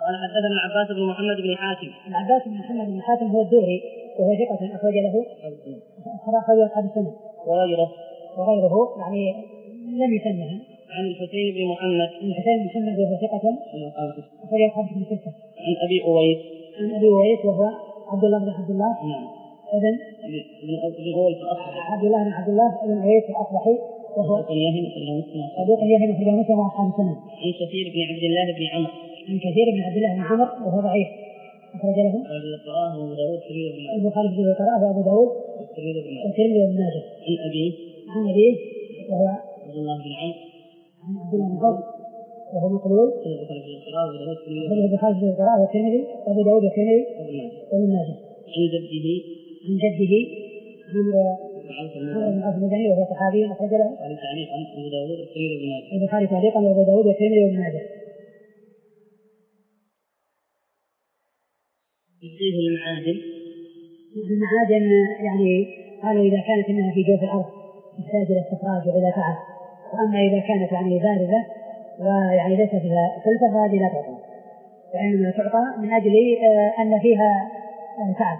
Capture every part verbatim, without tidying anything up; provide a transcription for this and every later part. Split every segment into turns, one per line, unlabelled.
قال حدثنا العباس بن محمد بن حاتم.
العباس بن محمد بن حاتم هو الدوري وهو ثقة أخرج له أخرج أصحاب السنة
وغيره
وغيره يعني لم يسمها.
عن الحسين بن محمد
عن الحسين بن محمد وهو ثقة أخرج أصحاب الستة.
عن أبي أويس
عن أبي أويس وهو عبد الله بن عبد الله
نعم
ابن
ابن أويس الأصبحي
عبد الله بن عبد الله بن أويس الأصبحي وهو
صدوق يهم
صدوق يهم أخرج مسلم وأصحاب السنة.
عن كثير بن عبد الله بن عمرو
عن كثير بن عبد الله بن عمر وهو ضعيف أخرج له البخاري في القراءة وأبو داود والترمذي وابن ماجه.
عن أبيه
عن أبيه وهو
عبد الله بن عمرو
عن عبد الله بن عمرو وهو مقبول
البخاري في القراءة
البخاري في القراءة والترمذي وأبو داود والترمذي وابن ماجه.
عن جده
عن جده عمرو عمرو بن عوف المدني وهو صحابي أخرج له
أبو داود والترمذي وابن ماجه.
البخاري تعليقا وأبو داود والترمذي وابن ماجه.
فيه المعادن.
المعادن يعني قالوا إذا كانت إنها في جوف الأرض تحتاج إلى استخراج وإلى تعب، وأما إذا كانت يعني باردة ويعني ليس فيها كلفة فهذه لا تعطى، وإنما تعطى من أجل أن فيها تعب.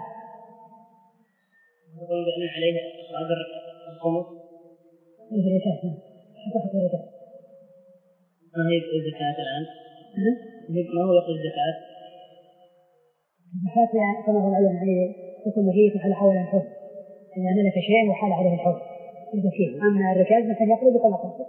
يقول بأن عليه إخراج الخمس
مثل الزكاة. حقوق الزكاة.
ما هي الزكاة الآن؟ ما هو يخرج الزكاة؟
الزكاة يعني كما هو العلم يعني يكون مجيء على حول الحب، إذا ملك شيء وحال عليه الحب يزكيه. أما الركاز مثل يخرج فلا تخرج.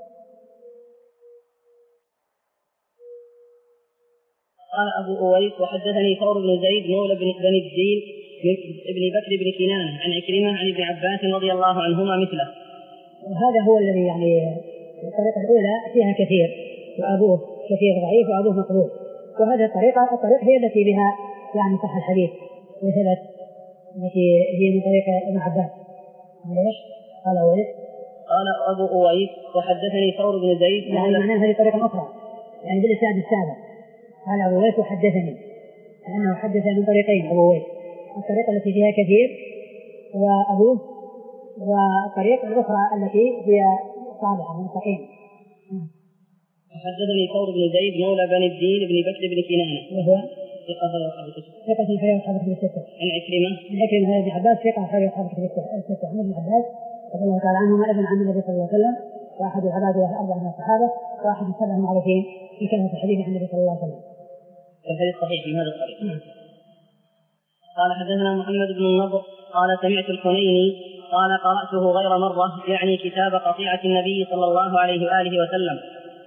قال أبو أويس وحدثني ثور بن زيد مولى بن الدين ابن بكر بن كنانة عن عكرمة عن ابن عباس رضي الله عنهما مثله.
وهذا هو الذي يعني الطريقة الأولى فيها كثير وأبوه كثير ضعيف وأبوه مقبول، وهذه الطريقة الطريقة هي التي بها يعني صح الحديث وثبت، التي هي من طريق ابن عباس. قال أويس
قال أبو أويس وحدثني ثور بن زيد
يعني معناه هذه طريقة أخرى يعني بالإسناد السابق. قال أبو أويس وحدثني لأنه حدث من طريقين أبو أويس، الطريقة التي فيها كثير وأبوه، والطريقة الأخرى التي هي صالحة مستقيمة.
حدثني ثور بن زيد مولى بن الدين بن بكر بن كنانة
وهو
ثقة
ثقة خير أصحاب الكتب الستة.
عن عكرمة
عن عكرمة عن ابن عباس ثقة خير أصحاب الكتب الستة. عن ابن عباس رضي الله تعالى عنهما ابن عم النبي صلى الله عليه وسلم، وأحد العبادة أربعة من الصحابة، وأحد السبع المعروفين في كثرة الحديث عن النبي صلى الله عليه وسلم.
الحديث صحيح من هذا الطريق. قال حدثنا محمد بن النضر قال سمعت الحنيني قال قرأته غير مرة يعني كتاب قطيعة النبي صلى الله عليه وآله وسلم.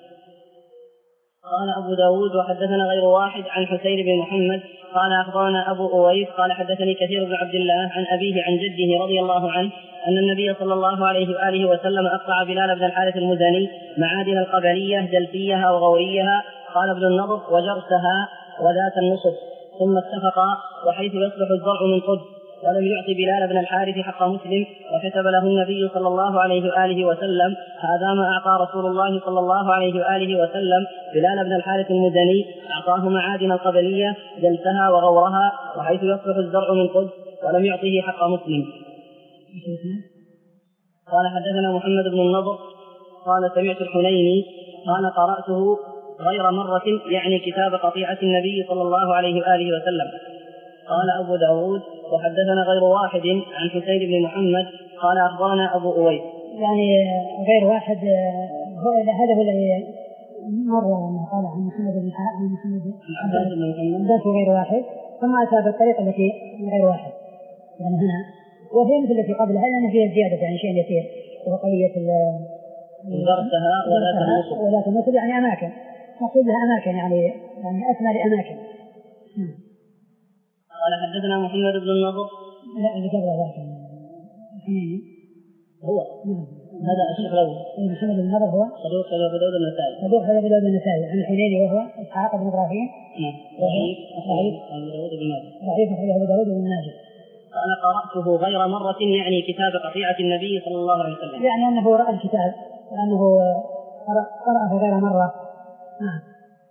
قال أبو داود وحدثنا غير واحد عن حسين بن محمد قال أخبرنا أبو أويس قال حدثني كثير بن عبد الله عن أبيه عن جده رضي الله عنه أن النبي صلى الله عليه وآله وسلم أقطع بلال بن الحارث المزني معادن القبلية جلفيها وغوريها. قال ابن النضر وجرسها وذات النصب ثم اتفقا وحيث يصلح الزرع من قد، ولم يعطي بلال بن الحارث حق مسلم، وكتب له النبي صلى الله عليه وآله وسلم هذا ما أعطى رسول الله صلى الله عليه وآله وسلم بلال بن الحارث المزني، أعطاه معادن القبلية جلسها وغورها وحيث يصلح الزرع من قد، ولم يعطيه حق مسلم. قال حدثنا محمد بن النضر قال سمعت الحنيني قال قرأته غير مرة يعني كتاب قطيعة النبي صلى الله عليه وآله وسلم. قال أبو داود وحدثنا غير واحد عن حسين بن محمد قال أخبرنا أبو أويس
يعني غير واحد. هذا هو الذي مرة قال عن محمد بن عن محمد بن محمد غير واحد، ثم أتى بالطريقة التي غير واحد يعني هنا، وهي مثل التي قبلها لأن فيها زيادة يعني شيء يسير وقضية
درسها
ولا تمثل يعني أماكن مقصود لها أماكن يعني يعني أسمى لأماكن.
قال حدثنا محمد بن النضر
لا اللي قبله لكن
هو
نعم
هذا الشيخ الأول
محمد بن النضر هو
صدوق أبو داود النسائي
صدوق أبو داود النسائي عن الحنيني وهو إسحاق بن إبراهيم
نعم ضعيف ضعيف أبو داود بن ماجه
ضعيف أبو داود بن ماجه.
قال قرأته غير مرة يعني كتاب قطيعة النبي صلى الله عليه وسلم
يعني أنه رأى الكتاب لأنه قرأه غير مرة. نعم.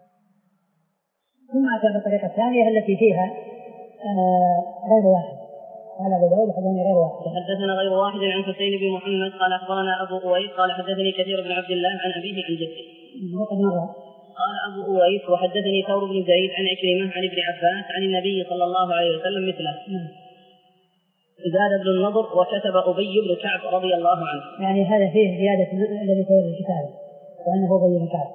ثم أتى بالطريقة الثانية التي فيها آه غير واحد. قال أبو داود حدثني غير واحد.
حدثنا غير واحد عن حسين بن محمد قال أخبرنا أبو أويس قال حدثني كثير بن عبد الله عن أبيه عن جده. قال أبو أويس وحدثني ثور بن زيد عن عكرمة عن ابن عباس عن النبي صلى الله عليه وسلم مثله. زاد ابن النضر وكتب أبي بن كعب رضي الله عنه.
يعني هذا فيه زيادة الذي تولى الكتاب وأنه أبي بن كعب.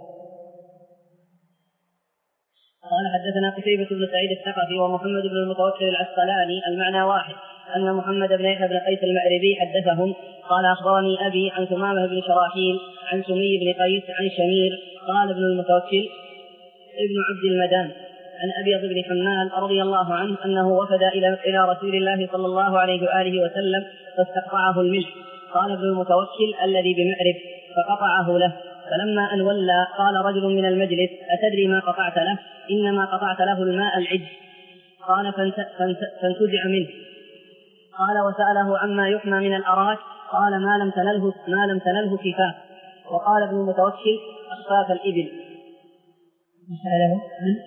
قال حدثنا قتيبة بن سعيد الثقفي ومحمد بن المتوكل العسقلاني المعنى واحد، أن محمد بن يحيى بن قيس المأربي حدثهم قال أخبرني أبي عن ثمامة بن شراحيل عن سمي بن قيس عن شمير قال ابن المتوكل ابن عبد المدان عن أبيض بن حمال رضي الله عنه أنه وفد إلى رسول الله صلى الله عليه وآله وسلم فاستقطعه الملح. قال ابن المتوكل الذي بمأرب فقطعه له، فلما أن ولى قال رجل من المجلس أتدري ما قطعت له؟ إنما قطعت له الماء العج. قال فانتزع منه. قال وسأله عما يحمى من الأراك قال ما لم تنله ما لم تنله كفاف. وقال ابن المتوكل أخفاف الإبل.
وسأله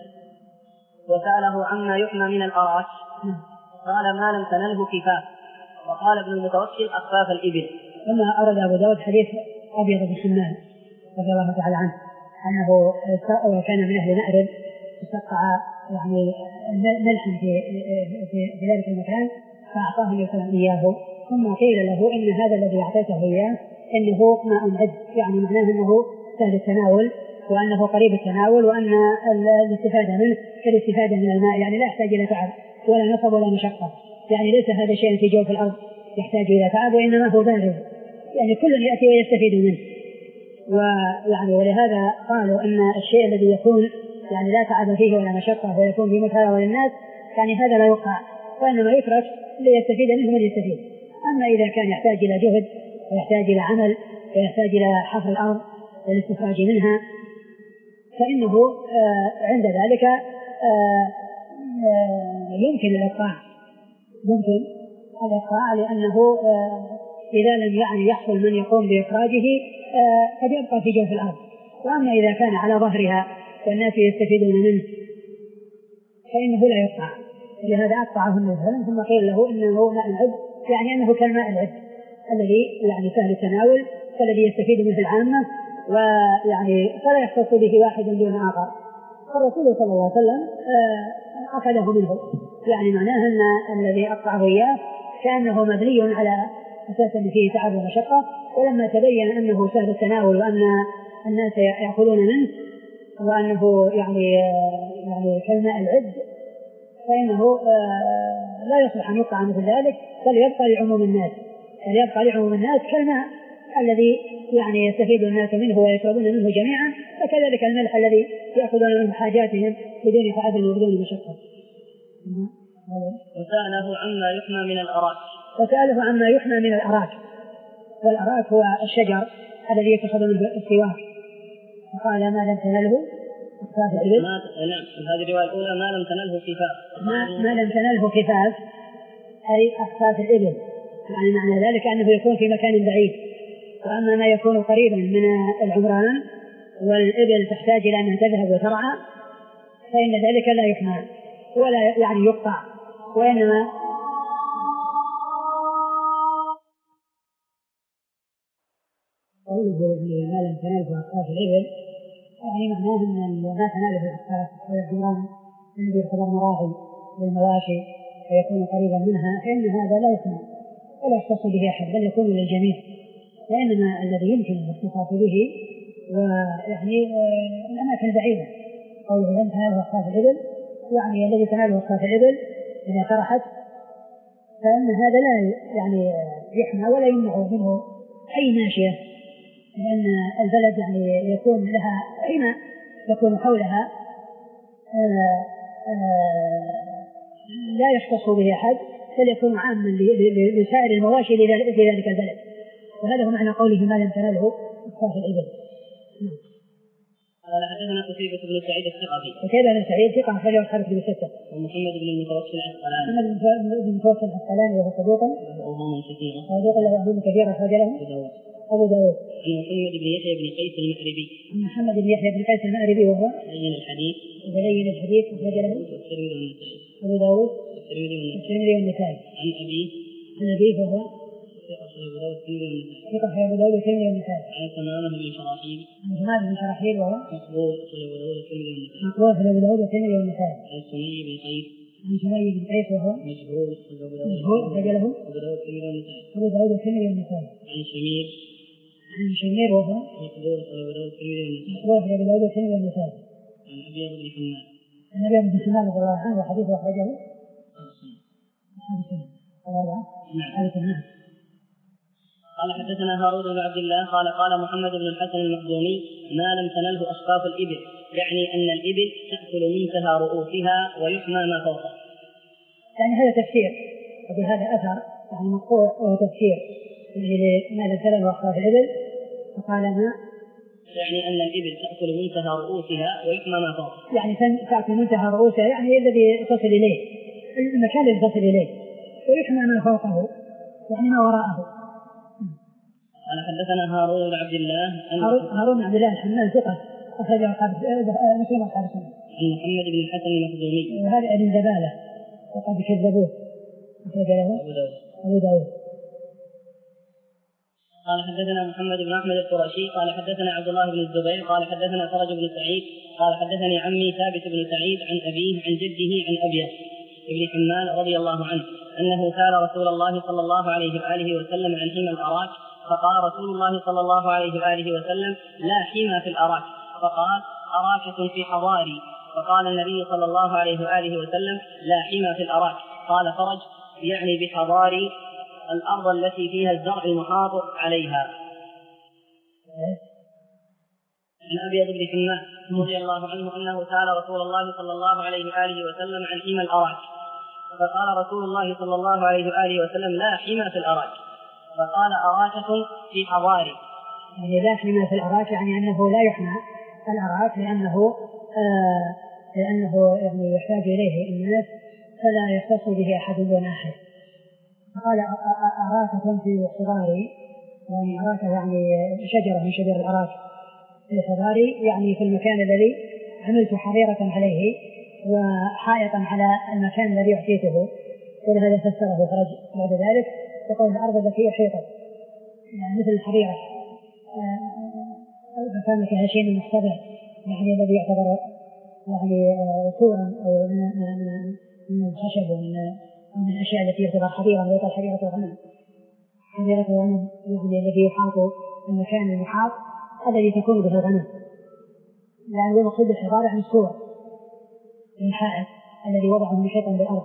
وسأله عما يحمى من الأراك قال ما لم تنله كفاف. وقال ابن المتوكل أخفاف الإبل.
ثم أرد أبو داود حديث أبيض بن حمال رضي الله تعالى عنه أنه كان من أهل مأرب استقطع يعني ملحا في, في, في ذلك المكان فأعطاه الإنسان إياه، ثم قيل له إن هذا الذي أعطيته إياه إنه ماء عذب، يعني معناه أنه سهل التناول وأنه قريب التناول وأن الاستفادة منه كالاستفادة من الماء، يعني لا يحتاج إلى تعب ولا نصب ولا مشقة، يعني ليس هذا شيء في جوف الأرض يحتاج إلى تعب وإنما هو بارد، يعني كل يأتي ويستفيد منه. ويعني ولهذا قالوا أن الشيء الذي يكون يعني لا تعب فيه ولا مشقة ويكون في مثال للناس يعني هذا لا يقع وإنما يترك ليستفيد منه من يستفيد. أما إذا كان يحتاج إلى جهد ويحتاج إلى عمل ويحتاج إلى حفر الأرض والاستخراج منها فإنه آه عند ذلك آه آه يمكن الإقطاع يمكن الإقطاع لأنه آه إذا لم يعني يحصل من يقوم بإخراجه آه قد يبقى في جوف الأرض. وأما إذا كان على ظهرها والناس يستفيدون منه فإنه لا يقطع، لهذا أقطعه النبي ثم قيل له إنه ماء العذب، يعني أنه كالماء العذب الذي يعني سهل التناول فالذي يستفيد منه العامة ويعني فلا يختص به واحد دون آخر. فالرسول صلى الله عليه وسلم آه أخذه منه، يعني معناه أن الذي أقطعه إياه كأنه مبني على أساس أن فيه تعب ومشقة، ولما تبين أنه سهل التناول وأن الناس يأكلون منه وأنه يعني يعني كالماء العذب فإنه لا يصلح أن يقطع مثل ذلك، بل يبقى لعموم الناس بل يبقى لعموم الناس كالماء الذي يعني يستفيد الناس منه ويشربون منه جميعا، فكذلك الملح الذي يأخذون منه حاجاتهم بدون تعب وبدون مشقة.
وسأله عما يحمى من الأراك
وسأله عما يحمى من الأراك والأراك هو الشجر الذي يتخذ منه السواك، فقال ما لم تنله أخفاف الإبل.
نعم هذه الرواية الأولى ما لم تنله كفاف
ما, ما لم تنله كفاف أي أخفاف الإبل، يعني معنى ذلك أنه يكون في مكان بعيد. وأما ما يكون قريبا من العمران والإبل تحتاج إلى أنها تذهب وترعى فإن ذلك لا يحمى ولا يعني يقطع، وإنما قوله ما لم تنله أخفاف الإبل يعني معناه أن ما تناله الأخفاف والعمران الذي يعتبر مراعي للمواشي ويكون قريبا منها فإن هذا لا يحمى ولا يختص به أحد بل يكون للجميع، وإنما الذي يمكن الاختصاص به ويعني الأماكن البعيدة. قوله لم تناله أخفاف الإبل يعني الذي تناله أخفاف الإبل إذا فرحت فإن هذا لا يعني يحمى ولا يمنع منه أي ماشية، لأن البلد يعني يكون لها حمى يكون حولها آآ آآ لا يختص به أحد بل يكون عاما لسائر المواشي في ذلك البلد، وهذا هو معنى قوله ما لم تناله أخفاف الإبل.
قال حدثنا قتيبة بن سعيد الثقفي.
قتيبة بن سعيد ثقة أخرجه أصحاب الكتب الستة.
ومحمد بن المتوكل العسقلاني.
محمد بن المتوكل العسقلاني وهو صدوق.
وأوهام كثيرة.
صدوق له أوهام كثيرة أخرج له.
أبو داود.
أبو داود.
عن محمد بن يحيى بن قيس المأربي.
محمد بن يحيى بن قيس المأربي وهو.
بين الحديث.
وبين الحديث أخرج له.
والترمذي والنسائي.
أبو داود.
والترمذي
والنسائي.
عن أبيه.
عن أبيه وهو.
أبو داود الترمذي والنسائي.
ثقة أبو داود الترمذي والنسائي.
عن ثمامة بن شراحيل.
عن ثمامة بن شراحيل وهو
مقبول أبو داود الترمذي والنسائي.
مقبول أبو داود الترمذي والنسائي.
عن سمي بن قيس.
عن سمي بن قيس وهو
مجهول أبو داود.
مجهول أخرج له
أبو داود الترمذي والنسائي.
أبو داود الترمذي والنسائي.
عن شمير.
عن شمير وهو
مقبول أبو داود الترمذي والنسائي.
مقبول أبو داود الترمذي والنسائي.
عن أبي بن حماد.
عن أبي بن سلمان رضي الله عنه وحديثه أخرجه
قال حدثنا هارون بن عبد الله قال قال محمد بن الحسن المخزومي ما لم تنله أصفاف الإبل، يعني أن الإبل تأكل منتهى رؤوسها ويحمى ما فوقه.
يعني هذا تفسير، يقول هذا أثر يعني مقطوع وهو تفسير يعني ما لم تنله أصفاف الإبل، فقال ما
يعني أن الإبل تأكل منتهى رؤوسها ويحمى ما فوقه،
يعني تأكل منتهى رؤوسها يعني الذي تصل إليه المكان الذي تصل إليه، ويحمى ما فوقه يعني ما وراءه.
قال حدثنا هارون بن عبد الله
هارون بن عبد الله الحمال ثقة أخرجه مسلم أصحاب السنة.
عن محمد بن الحسن المخزومي
وهذا ابن زبالة وقد كذبوه أخرج له
أبو داود.
أبو داود.
قال حدثنا محمد بن أحمد القرشي قال حدثنا عبد الله بن الزبير قال حدثنا فرج بن سعيد قال حدثني عمي ثابت بن سعيد عن أبيه عن جده عن أبيض ابن حمال رضي الله عنه أنه سأل رسول الله صلى الله عليه وآله وسلم عن حمى الأراك، فقال رسول الله صلى الله عليه وآله وسلم لا حمى في الأراك، فقال أراكة في حضاري، فقال النبي صلى الله عليه وآله وسلم لا حمى في الأراك. قال فرج يعني بحضاري الأرض التي فيها الزرع المحاط عليها. عن أبيض بن حماد رضي الله عنه أنه سأل رسول الله صلى الله عليه وآله وسلم عن حمى الأراك، فقال رسول الله صلى الله عليه وآله وسلم لا حمى في الأراك، فقال أراكة في حضاري.
يعني لا حمى في الأراك يعني أنه لا يحمى الأراك لأنه آه لأنه يعني يحتاج إليه الناس فلا يختص به أحد دون أحد. فقال أراكة في حضاري يعني أراك يعني شجرة من شجر الأراك في حضاري يعني في المكان الذي عملت حظيرة عليه وحائطا على المكان الذي أحيطه، ولهذا فسره فرج بعد ذلك يقول الأرض التي أحيطت يعني مثل الحظيرة فكان فيها شيء محتضر يعني الذي يعتبر يعني سورا أو من, من, من الخشب ومن من الأشياء التي يعتبر حظيرة ويقال حظيرة الغنم حظيرة الغنم يعني الذي يحاط المكان المحاط الذي تكون به الغنم، يعني المقصود بالحضارة عن السور الحائط الذي وضعه محيطا بالأرض.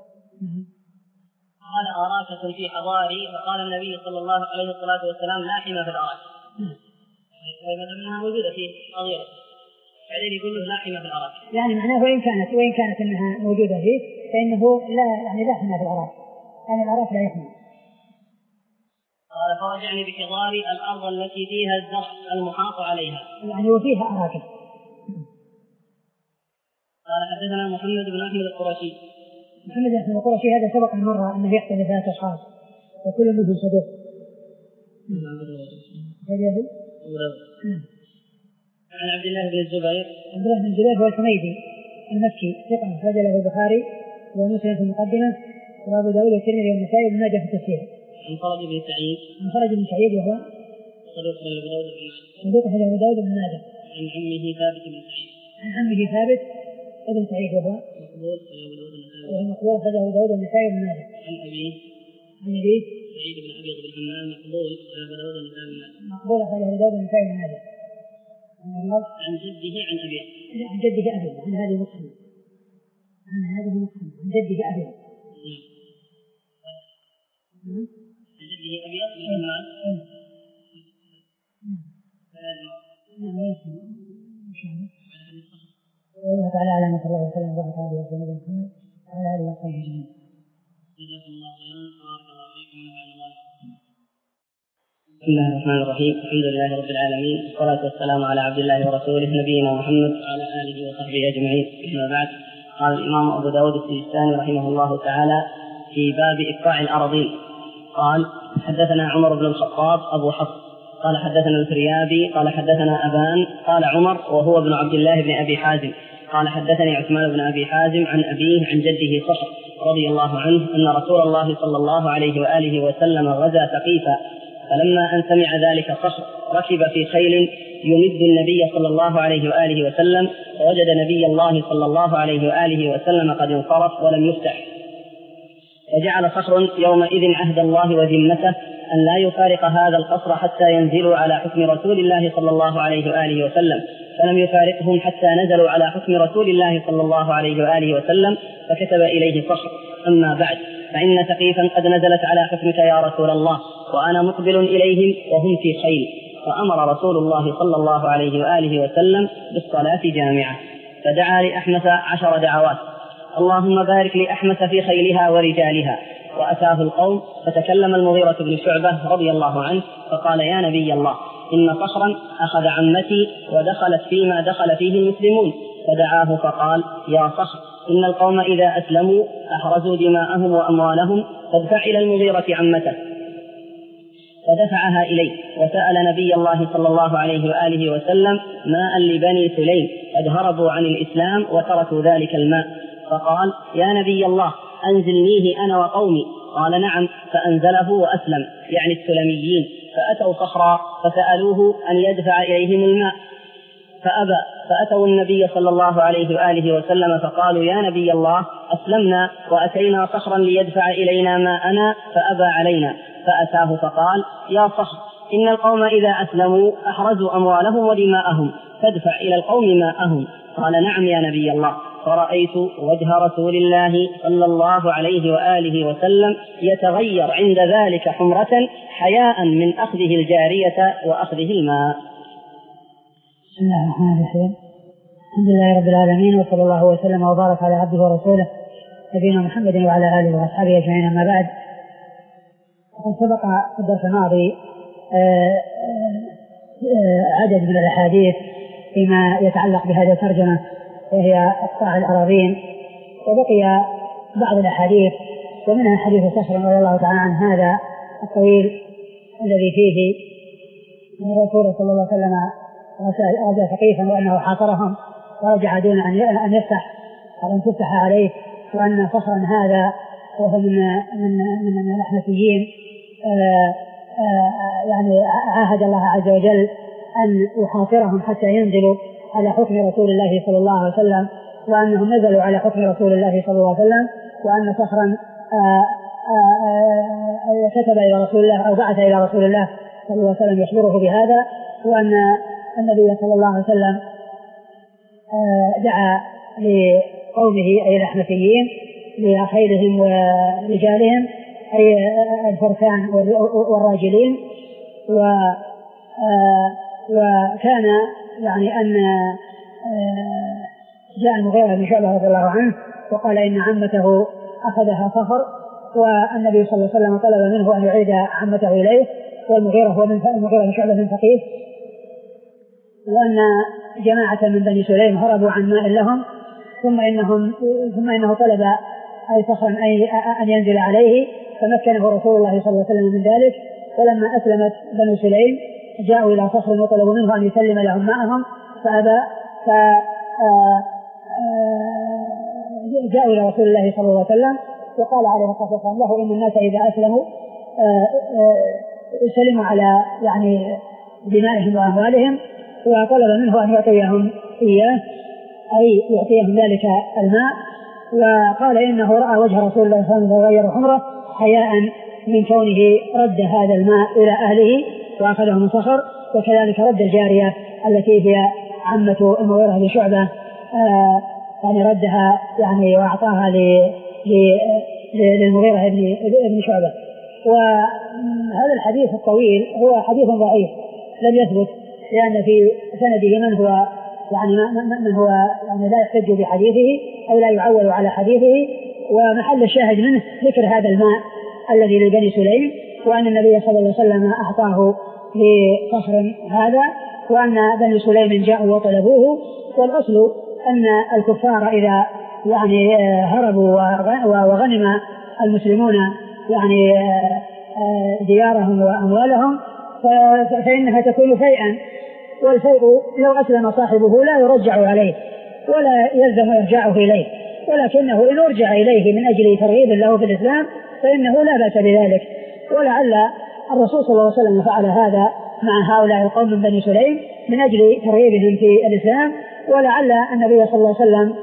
قال أراكة في حضاري، فقال النبي صلى الله عليه الصلاة والسلام لا حمى في الأراك، ومثلا منها موجودة في حظيرة بعدين يقول له لا حمى في الأراك،
يعني معناه وإن كانت وإن كانت أنها موجودة فيه فإنه لا يعني لا حمى في الأراك، يعني الأراك لا يحمى.
قال فرجعني بحضار الأرض التي فيها الزرع المحاط عليها،
يعني وفيها أراكة.
قال حدثنا محمد بن أحمد القرشي.
محمد بن أحمد القرشي هذا سبق مرة أنه يحتمل ثلاثة أشخاص وكل منهم صدوق.
عن عبد الله بن الزبير.
عبد الله بن الزبير هو الحميدي المكي ثقة أخرج له البخاري ومسلم في المقدمة وأبو داود والترمذي والنسائي وابن ماجه في التفسير.
عن فرج بن سعيد.
عن فرج بن سعيد وهو
صدوق أبو داود بن ماجه.
صدوق أبو داود بن ماجه.
عن عمه ثابت بن سعيد.
عن عمه ثابت ابن سعيد وهو
مقبول أبو داود النسائي.
وهو مقبول أبو داود والنسائي وابن ماجه.
عن أبيه.
عن أبيه
سعيد بن أبيض بن حمام مقبول أبو داود النسائي وابن ماجه.
مقبول أبو داود النسائي وابن ماجه.
عن جده عن أبيه.
عن جده أبيه عن هذه مسلم. عن هذه مسلم عن جده أبيه.
عن جده أبيض بن حمام.
والله تعالى أعلم صلى الله عليه وسلم وبارك على نبينا محمد وعلى آله وصحبه أجمعين.
جزاكم الله خيرا وبارك الله فيكم ونفعنا الله. بسم الله الرحمن الرحيم، الحمد لله رب العالمين، والصلاة والسلام على عبد الله ورسوله نبينا محمد وعلى آله وصحبه أجمعين. أما بعد، قال الإمام أبو داود السجستاني رحمه الله تعالى في باب إقطاع الأراضين قال حدثنا عمر بن الخطاب أبو حفص قال حدثنا الفريابي قال حدثنا أبان قال عمر وهو ابن عبد الله بن أبي حازم قال حدثني عثمان بن أبي حازم عن أبيه عن جده صخر رضي الله عنه أن رسول الله صلى الله عليه وآله وسلم غزا ثقيفا، فلما أن سمع ذلك صخر ركب في خيل يمد النبي صلى الله عليه وآله وسلم، فوجد نبي الله صلى الله عليه وآله وسلم قد انصرف ولم يفتح، فجعل صخر يومئذ عهد الله وذمته أن لا يفارق هذا القصر حتى ينزلوا على حكم رسول الله صلى الله عليه وآله وسلم، فلم يفارقهم حتى نزلوا على حكم رسول الله صلى الله عليه وآله وسلم، فكتب إليه صخر: أما بعد، فإن ثقيفا قد نزلت على حكمك يا رسول الله، وأنا مقبل إليهم وهم في خيل. فأمر رسول الله صلى الله عليه وآله وسلم بالصلاة جامعة، فدعا لأحمس عشر دعوات: اللهم بارك لأحمس في خيلها ورجالها. وأتاه القوم، فتكلم المغيرة بن شعبة رضي الله عنه فقال: يا نبي الله، إن صخرا أخذ عمتي ودخلت فيما دخل فيه المسلمون. فدعاه فقال: يا صخر، إن القوم إذا أسلموا أحرزوا دماءهم وأموالهم، فادفع إلى المغيرة عمته. فدفعها إليه، وسأل نبي الله صلى الله عليه وآله وسلم ماء لبني سليم قد هربوا عن الإسلام وتركوا ذلك الماء، فقال: يا نبي الله، أنزلنيه أنا وقومي. قال: نعم. فأنزله وأسلم، يعني السلميين. فأتوا صخرا فسألوه أن يدفع إليهم الماء فأبى، فأتوا النبي صلى الله عليه وآله وسلم فقالوا: يا نبي الله، أسلمنا وأتينا صخرا ليدفع إلينا ماءنا فأبى علينا. فأتاه فقال: يا صخر، إن القوم إذا أسلموا أحرزوا أموالهم ودماءهم، فادفع إلى القوم ماءهم. قال: نعم يا نبي الله. فرأيت وجه رسول الله صلى الله عليه وآله وسلم يتغير عند ذلك حمرة حياء من أخذه الجارية وأخذه الماء.
بسم الله الرحمن الرحيم. الحمد لله رب العالمين، وصلى الله وسلم وبارك على عبده ورسوله نبينا محمد وعلى آله وأصحابه أجمعين. أما بعد، وقد سبق في الدرس الماضي عدد من الأحاديث فيما يتعلق بهذه الترجمة، وهي أقطاع الأراضين، وبقي بعض الأحاديث، ومنها حديث صخر رضي الله تعالى عن هذا الطويل الذي فيه أن الرسول صلى الله عليه وسلم غزا ثقيفا وأنه حاصرهم ورجع دون أن يفتح أو أن تفتح عليه، وأن صخرا هذا وهو من من من الأحنفيين يعني عاهد الله عز وجل أن يحاصرهم حتى ينزلوا على حكم رسول الله صلى الله عليه وسلم، وأنهم نزلوا على حكم رسول الله صلى الله عليه وسلم، وأن صخرا كتب إلى رسول الله أو بعث إلى رسول الله صلى الله عليه وسلم يخبره بهذا، وأن النبي صلى الله عليه وسلم دعا لقومه أي الأحنفيين لخيلهم ورجالهم أي الفرسان والراجلين، وكان يعني أن جاء المغيرة بن شعبة رضي الله عنه وقال إن عمته أخذها صخر، والنبي صلى الله عليه وسلم طلب منه أن يعيد عمته إليه، والمغيرة هو من المغيرة بن شعبة من ثقيف، وأن جماعة من بني سليم هربوا عن ماء لهم، ثم إنهم ثم إنه طلب أي صخرا أن ينزل عليه، فمكنه رسول الله صلى الله عليه وسلم من ذلك. ولما أسلمت بني سليم جاءوا إلى صخر وطلبوا منه أن يسلم لهم ماءهم فأبى، فجاءوا إلى رسول الله صلى الله عليه وسلم وقال عليه الصلاة والسلام له إن الناس إذا أسلموا سلموا على يعني دمائهم وأموالهم، وطلب منه أن يعطيهم إياه أي يعطيهم ذلك الماء، وقال إنه رأى وجه رسول الله صلى الله عليه وسلم يتغير حمره حياء من كونه رد هذا الماء إلى أهله وأخذه من صخر، وكذلك رد الجارية التي هي عمة المغيرة بن شعبة آه يعني ردها يعني وأعطاها للمغيرة بن شعبة. وهذا الحديث الطويل هو حديث ضعيف لم يثبت، لأن في سنده من هو يعني من هو يعني لا يحتج بحديثه أو لا يعول على حديثه، ومحل الشاهد منه ذكر هذا الماء الذي لبني سليم، وأن النبي صلى الله عليه وسلم أعطاه لصخر هذا، وأن بني سليم جاءوا وطلبوه. والأصل أن الكفار إذا يعني هربوا وغنم المسلمون يعني ديارهم وأموالهم فإنها تكون فيئا، والفيء لو أسلم صاحبه لا يرجع عليه ولا يلزم إرجاعه إليه، ولكنه إن أرجع إليه من أجل ترغيب له في الإسلام فإنه لا بأس بذلك. ولعل الرسول صلى الله عليه وسلم فعل هذا مع هؤلاء القوم من بني سليم من أجل ترغيبهم في الإسلام، ولعل النبي صلى الله عليه وسلم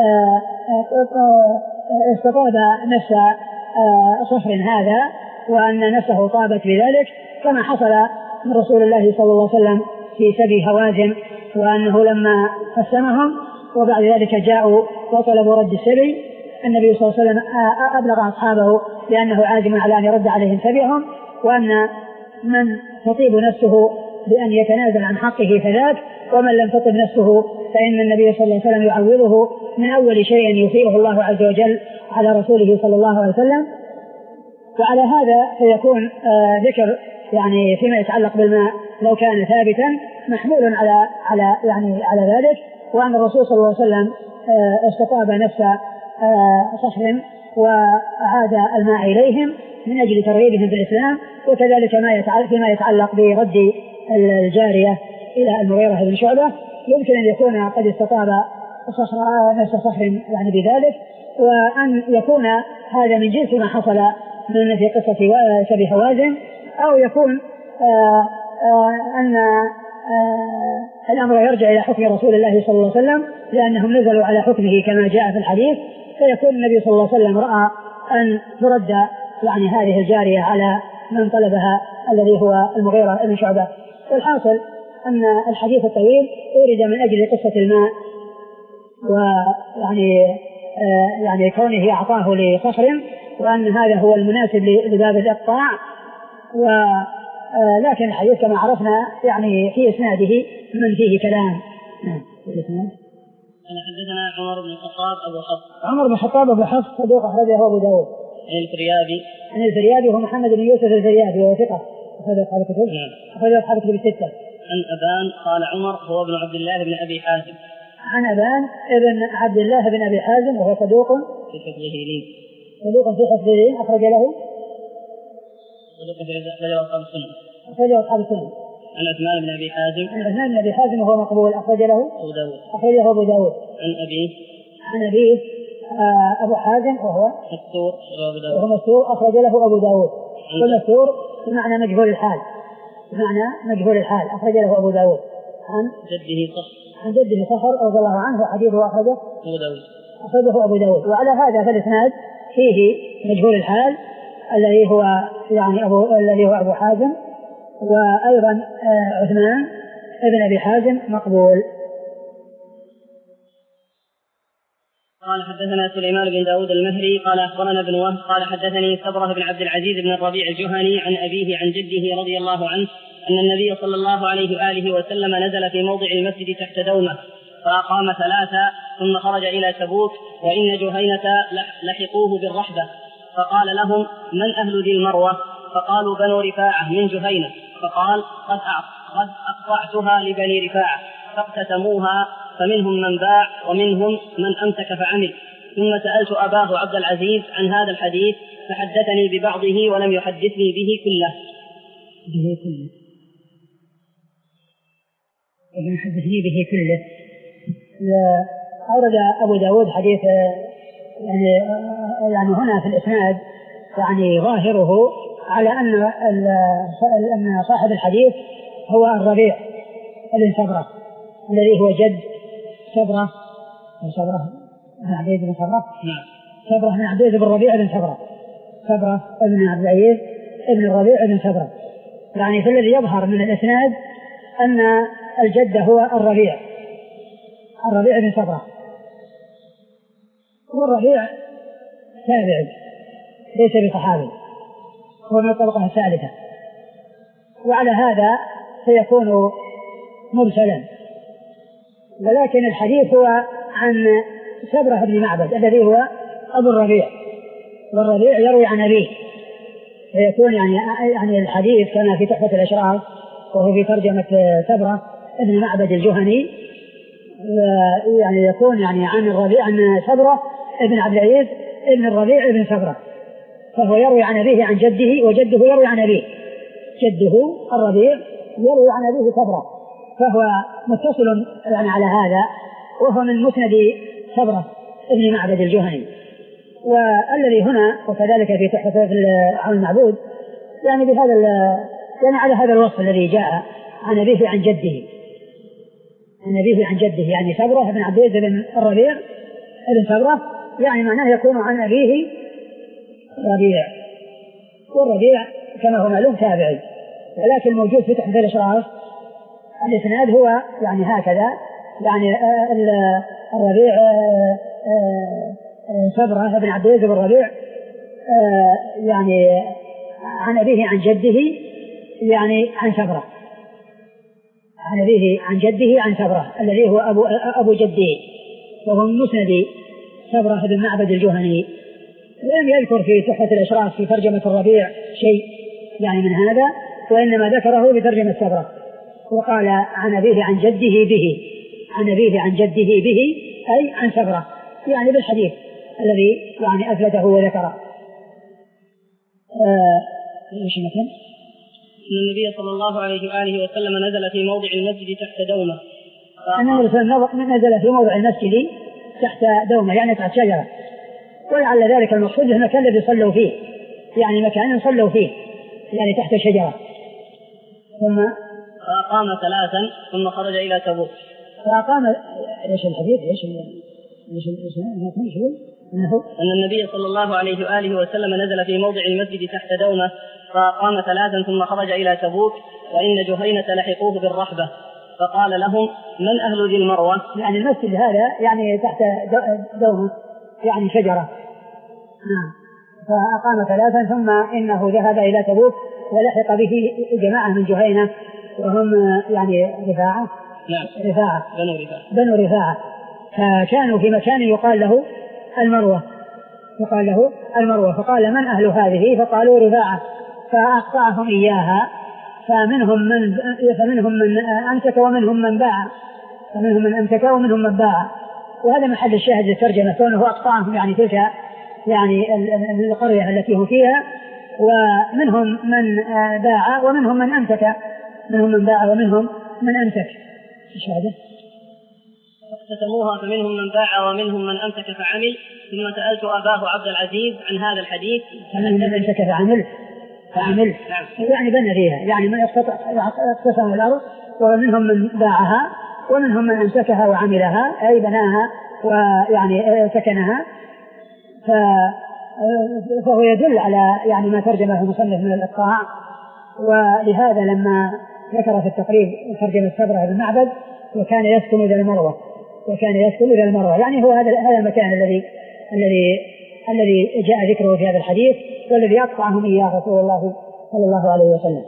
استطاب نفس صخر هذا وأن نفسه طابت بذلك، كما حصل من رسول الله صلى الله عليه وسلم في سبي هوازن، وأنه لما قسمهم وبعد ذلك جاءوا وطلبوا رد السبي النبي صلى الله عليه وسلم أبلغ أصحابه بأنه عازم على أن يرد عليهم سبيهم، وأن من تطيب نفسه بأن يتنازل عن حقه فذاك، ومن لم تطب نفسه فإن النبي صلى الله عليه وسلم يعوضه من أول شيء يفيئه الله عز وجل على رسوله صلى الله عليه وسلم. وعلى هذا فيكون آه ذكر يعني فيما يتعلق بالماء لو كان ثابتا محمول على على يعني على ذلك، وأن الرسول صلى الله عليه وسلم آه استطاب نفس آه صخر وأعاد الماء إليهم من أجل ترغيبهم في الإسلام. وكذلك ما يتعلق فيما يتعلق برد الجارية إلى المغيرة بن شعبة يمكن أن يكون قد استطاب صخر نفس صخر يعني بذلك، وأن يكون هذا من جنس ما حصل من في قصة سبي هوازن، أو يكون آآ آآ أن آآ الأمر يرجع إلى حكم رسول الله صلى الله عليه وسلم لأنهم نزلوا على حكمه كما جاء في الحديث، فيكون النبي صلى الله عليه وسلم رأى أن ترد يعني هذه الجارية على من طلبها الذي هو المغيرة بن شعبة. والحاصل أن الحديث الطويل أورد من أجل قصة الماء، ويعني آه يعني كونه أعطاه لصخر، وأن هذا هو المناسب لباب الإقطاع. ولكن الحديث كما عرفنا يعني في إسناده من فيه كلام.
أنا حدثنا عمر بن الخطاب أبو حفص.
عمر بن الخطاب أبو حفص صدوق أخرجه أبو داود.
عن الفريابي.
عن الفريابي هو محمد بن يوسف الفريابي وهو ثقة أخرجه أصحاب الكتب. أخرجه أصحاب الكتب الستة.
عن أبان قال عمر هو ابن عبد الله بن أبي حازم.
عن أبان ابن عبد الله بن أبي حازم وهو صدوق
في حفظه لين.
صدوق في حفظه لين أخرج له.
صدوق في أخرجه أصحاب السنة.
أخرجه أصحاب السنة.
عن عثمان بن أبي حازم.
عن عثمان بن أبي حازم وهو مقبول أخرج له
أبو داود.
أخرجه أبو داود.
عن أبيه.
عن أبيه آه أبو حازم وهو
مستور
وهو مستور أخرج له أبو داود. والمستور بمعنى مجهول الحال، بمعنى مجهول الحال أخرج له أبو داود. عن
جده صخر.
عن جده صخر رضي الله عنه وحديثه أخرجه
أبو داود.
أخرجه أبو داود. وعلى هذا فالإسناد فيه مجهول الحال الذي هو يعني أبو الذي هو أبو حازم، وأيضا آه عثمان ابن أبي حازم مقبول.
قال حدثنا سليمان بن داود المهري قال أخبرنا ابن وهب قال حدثني سبرة بن عبد العزيز بن الربيع الجهني عن أبيه عن جده رضي الله عنه أن النبي صلى الله عليه وآله وسلم نزل في موضع المسجد تحت دومة فأقام ثلاثة ثم خرج إلى تبوك وإن جهينة لحقوه بالرحبة فقال لهم من أهل ذي المروة؟ فقالوا بنو رفاعة من جهينة. فقال قد قد أقطعتها لبني رفاعة فاقتسموها فمنهم من باع ومنهم من أمسك فعمل. ثم سألت أباه عبد العزيز عن هذا الحديث فحدثني ببعضه ولم يحدثني به كله.
به كله ولم يحدثني به كله. أورد أبو داود حديث يعني يعني هنا في الإسناد يعني ظاهره على أن أن صاحب الحديث هو الربيع بن سبرة الذي هو جد سبرة سبرة بن عبيد بن سبرة سبرة بن عبيد بن الربيع بن سبرة سبرة بن عبد العزيز ابن الربيع بن سبرة. يعني فالذي يظهر من الإسناد أن الجد هو الربيع الربيع بن سبرة، والربيع تابعي ليس بصحابي، هو من الطبقة الثالثة، وعلى هذا سيكون مرسلا. ولكن الحديث هو عن سبرة بن معبد الذي هو أبو الربيع، والربيع يروي عن أبيه، فيكون يعني يعني الحديث كما في تحفة الأشراف وهو في ترجمة سبرة بن معبد الجهني يعني يكون يعني عن الربيع عن سبرة ابن عبد العزيز ابن الربيع ابن سبرة، فهو يروي عن أبيه عن جده وجده يروي عن أبيه، جده الربيع يروي عن أبيه سبرة، فهو متصل يعني على هذا، وهو من مسند سبرة ابن معبد الجهني. والذي هنا وكذلك في تحفة عون المعبود يعني بهذا يعني على هذا الوصف الذي جاء عن أبيه عن جده، عن أبيه عن جده يعني سبرة بن عبد العزيز بن الربيع ابن سبرة، يعني معناه يكون عن أبيه ربيع، والربيع كما هو معلوم تابعي، ولكن موجود في تحفة الأشراف الإسناد هو يعني هكذا، يعني الربيع سبرة بن عبد العزيز بن الربيع يعني عن أبيه عن جده يعني عن سبرة، عن أبيه عن جده عن سبرة الذي هو أبو, أبو جده، وهو من مسند سبرة بن معبد الجهني. لم يذكر في تحفة الأشراف في ترجمة الربيع شيء يعني من هذا، وإنما ذكره بترجمة سبرة، وقال عن أبيه عن جده به، عن أبيه عن جده به أي عن سبرة، يعني بالحديث الذي يعني أثبته وذكره.
ايش مثلا؟ ان النبي صلى الله عليه واله وسلم نزل في موضع المسجد تحت دومه.
النبي نزل في موضع المسجد تحت دومه يعني تحت شجره، ولعل ذلك المقصود المكان الذي صلوا فيه، يعني مكان صلوا فيه يعني تحت شجره. ثم
فأقام ثلاثا ثم خرج إلى تبوك.
فأقام ايش الحديث ايش ايش ايش
أن النبي صلى الله عليه وآله وسلم نزل في موضع المسجد تحت دومة فقام ثلاثا ثم خرج إلى تبوك وإن جهينة لحقوه بالرحبة فقال لهم من أهل ذي المروة؟
يعني المسجد هذا يعني تحت دومة يعني شجرة. نعم. فأقام ثلاثا ثم إنه ذهب إلى تبوك ولحق به جماعة من جهينة وهم يعني رفاعة.
نعم.
رفاعة
بنو رفاعة
بنو رفاعة فكانوا في مكان يقال له المروة، يقال له المروة، فقال من أهل هذه؟ فقالوا رفاعة، فأقطعهم إياها، فمنهم من فمنهم من أمسك ومنهم من باع، فمنهم من أمسك ومنهم من باع. وهذا محل الشاهد للترجمة، كونه أقطعهم يعني تلك يعني القرية التي هم فيها، ومنهم من باع ومنهم من أمسك، منهم من باع ومنهم من أمسك. الشاهد
اقتسموها فمنهم من باع ومنهم من أمسك فعمل. ثم سألت أباه عبد العزيز عن هذا الحديث.
فمنهم من أمسك فعمل فعمل يعني بنى فيها، يعني من اقتسم الأرض، ومنهم من باعها ومنهم من أمسكها وعملها أي بناها ويعني سكنها. فهو يدل على يعني ما ترجمه المصنف من الإقطاع. ولهذا لما ذكر في التقريب ترجمة سبرة بن معبد وكان يسكن ذا المروة، وكان يسكن ذا المروة يعني هو هذا هذا المكان الذي الذي الذي جاء ذكره في هذا الحديث والذي أقطعهم إياه رسول الله صلى الله عليه وسلم.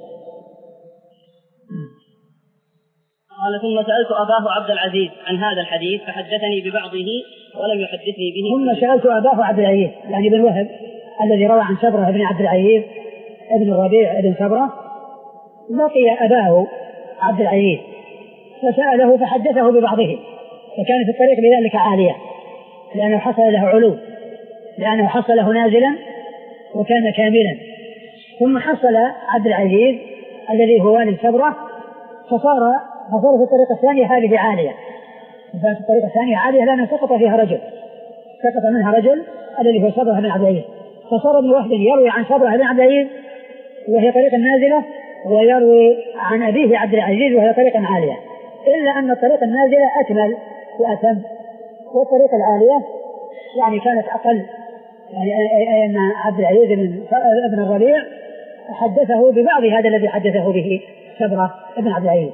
قال ثم سألت أباه عبد العزيز عن هذا الحديث فحدثني ببعضه ولم يحدثني به.
ثم سألت أباه عبد العزيز يعني بن وهب الذي روى عن سبرة بن عبد العزيز ابن الربيع ابن سبرة، لقي أباه عبد العزيز فسأله فحدثه ببعضه، فكان في الطريق بذلك عالية لأنه حصل له علو، لأنه حصل له نازلا وكان كاملا. ثم حصل عبد العزيز الذي هو والد سبرة فصار فصار في الطريقة الثانية هذه عالية، ففي الطريقة الثانية عالية لأنه سقط فيها رجل، سقط منها رجل الذي هو سبرة بن عبد العزيز، فصار ابن وهب يروي عن سبرة بن عبد العزيز وهي طريقة نازلة، ويروي عن أبيه عبد العزيز وهي طريقة عالية، إلا أن الطريقة النازلة أكمل وأتم، والطريقة العالية يعني كانت أقل، يعني أن عبد العزيز بن الربيع حدثه ببعض هذا الذي حدثه به سبرة بن عبد العزيز.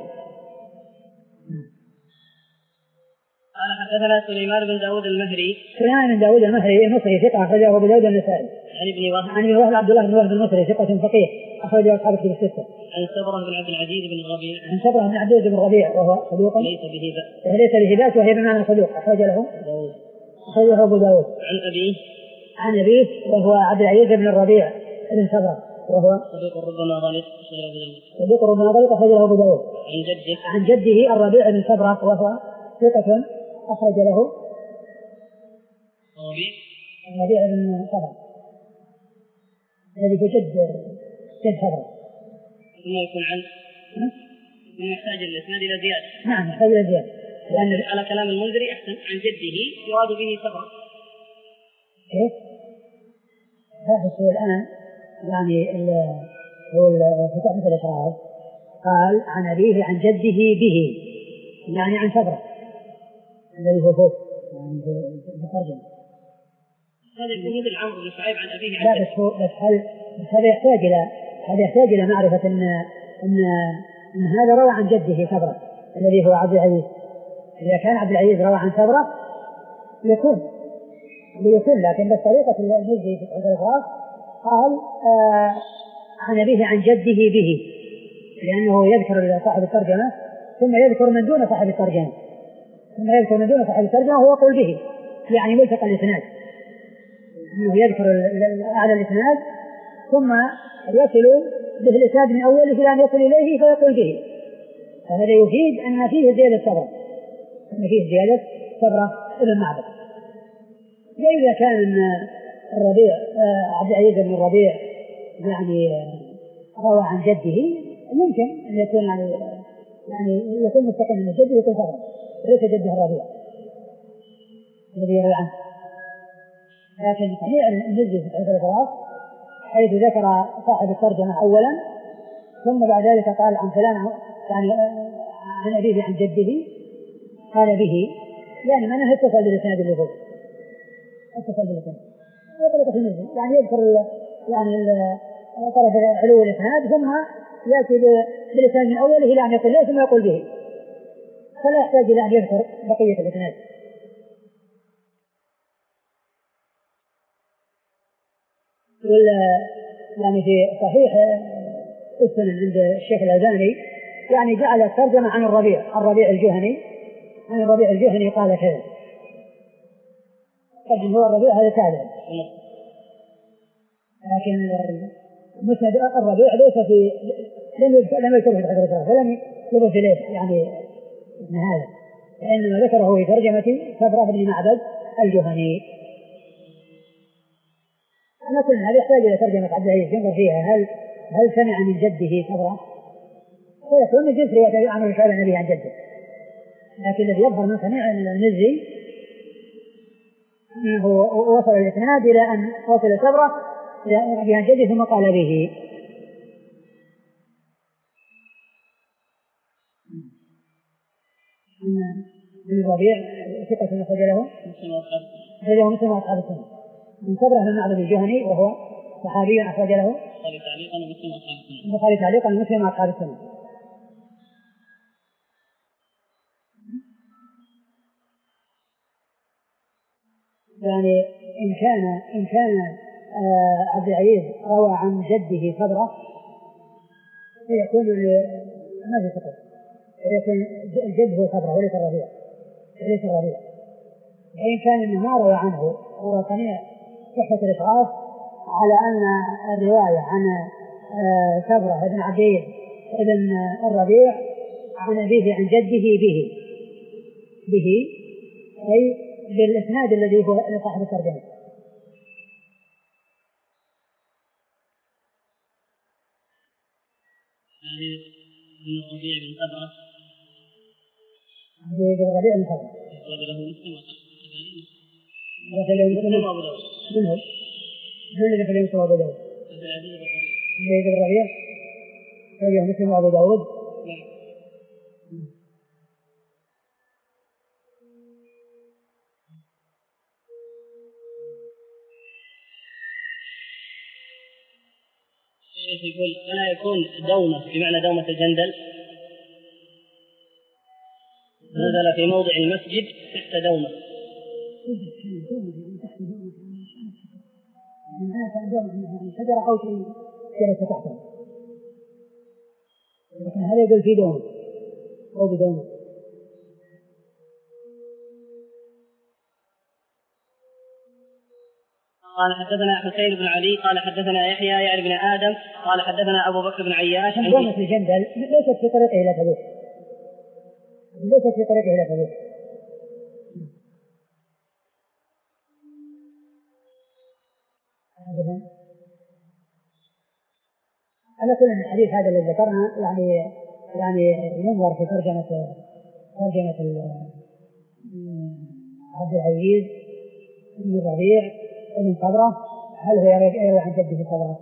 قال حدثنا سليمان بن داود المهري.
سليمان بن داود المهري المصري ثقة أخرجه أبو داود النسائي.
عن ابن وهب.
عن ابن وهب عبد الله بن وهب المصري ثقة فقيه أخرجه أصحاب الكتب الستة.
عن سبرة بن عبد العزيز بن الربيع.
عن سبرة بن عبد العزيز بن الربيع وهو صدوق
ليس به بأس.
ليس به بأس وهي بمعنى صدوق أخرج له
داود.
أخرجه أبو داود.
عن أبيه.
عن أبيه وهو عبد العزيز بن الربيع بن سبرة وهو
صدوق ربما غلط أخرجه أبو داود.
صدوق ربما غلط أخرجه أبو داود.
عن جده.
عن جده الربيع بن سبرة وهو ثقة أخرج له الربيع بن سبرة الذي هو جد جد سبرة.
ثم يكون عن ثم يحتاج الإسناد إلى زيادة.
نعم يحتاج إلى زيادة،
لأن على كلام المنذري أحسن عن جده يراد به سبرة.
كيف؟ بس هو الآن يعني هو في تحفة الإشراف قال عن أبيه عن جده به، يعني عن شبره الذي هو فوق يعني في الترجمة.
هذا يكون مثل عمرو بن شعيب عن أبيه عن
لا بس هو بس هل هذا يحتاج إلى هذا يحتاج إلى معرفة إن إن إن هذا روى عن جده شبره الذي هو عبد العزيز. إذا كان عبد العزيز روى عن شبره يكون يكون لكن بس طريقة المزي في الإشراف قال آه عن أبيه عن جده به، لأنه يذكر صاحب الترجمة ثم يذكر من دون صاحب الترجمة ثم يذكر من دون صاحب الترجمة وهو يقول به، يعني ملتقى الإسناد، أنه يذكر أعلى الإسناد ثم يصل به الإسناد من أوله إلى أن يصل إليه فيقول به. فهذا يفيد أن فيه زيادة صبرة أن فيه زيادة صبرة إلى المعبد. وإذا كان الربيع عبد العزيز بن الربيع يعني روى عن جده يمكن أن يكون يعني يعني يكون مستقيم من جده يكون صبرا ليس جده الربيع الذي يروي عنه. لكن صحيح المزي في الإشراف حيث ذكر صاحب الترجمة أولا ثم بعد ذلك قال عن فلان يعني عن أبيه عن جده قال به، يعني من اتصل بالإسناد اللي فوق اتصل بالإسناد وطريقة المزي يعني يذكر يعني طرف علو الإسناد ثم يأتي بالإسناد من أوله إلى أن يصل إليه ثم يقول به، فلا يحتاج إلى أن يذكر بقية الإسناد. ولا يعني في صحيح السنن عند الشيخ الألباني يعني جعل الترجمة عن الربيع الربيع الجهني عن الربيع الجهني قال كذا، طبعا هو الربيع هذا تابع، لكن مسند الربيع ليس في لم لم يذكره في حديث الرسول فلم يضف إليه يعني ابن هذا، وإنما ذكره في ترجمة شبرة بن معبد الجهني. أنا كل هذا يحتاج إلى ترجمة عبد العزيز ينظر فيها هل هل سمع من جده شبرة فيكون من جنس رواية عمرو شعيب عن أبيه عن جده، لكن الذي يظهر من سمع المزي أنه وصل الإسناد إلى أن وصل شبرة إلى أبيه عن جده ثم قال به. من الربيع ثقة أخرج له أخرجه مسلم وأصحاب السنة من شبرة بن معبد الجهني وهو صحابي أخرج له البخاري تعليقا ومسلم وأصحاب السنة. يعني إن كان إن كان آه عبد العزيز روى عن جده شبرة فيكون ما في فقر، فيكون الجد هو شبرة وليس الربيع وليس الربيع. وإن كان إنه ما روى عنه هو صنيع تحفة الإشراف على أن الرواية عن آه شبرة بن عبيد بن الربيع عن أبيه عن جده به به أي بالإسناد الذي هو لصاحب الترجمة.
هذه من الربيع بن شبرة
بن الربيع بن شبرة
وله مسلم
وله مسلم
وأبو داود
منه من الذي في مسلم وأبو داود بن الربيع وله مسلم وأبو داود.
يقول ألا يكون دومة بمعنى دومة الجندل نزل في موضع المسجد تحت دومة
شجرة أو شيء جلس تحته، لكن هذا يقول في دومة أو بدومة.
قال حدثنا حسين بن علي قال حدثنا يحيى يعني بن آدم قال حدثنا أبو بكر بن عياش.
دومة الجندل ليست في طريقه إلى تبوك ليست في طريقه إلى تبوك على كل الحديث هذا الذي ذكرنا يعني يعني ينظر في ترجمة ترجمة عبد العزيز بن الربيع ابن صبرة هل هو يروي عن جده صبرة؟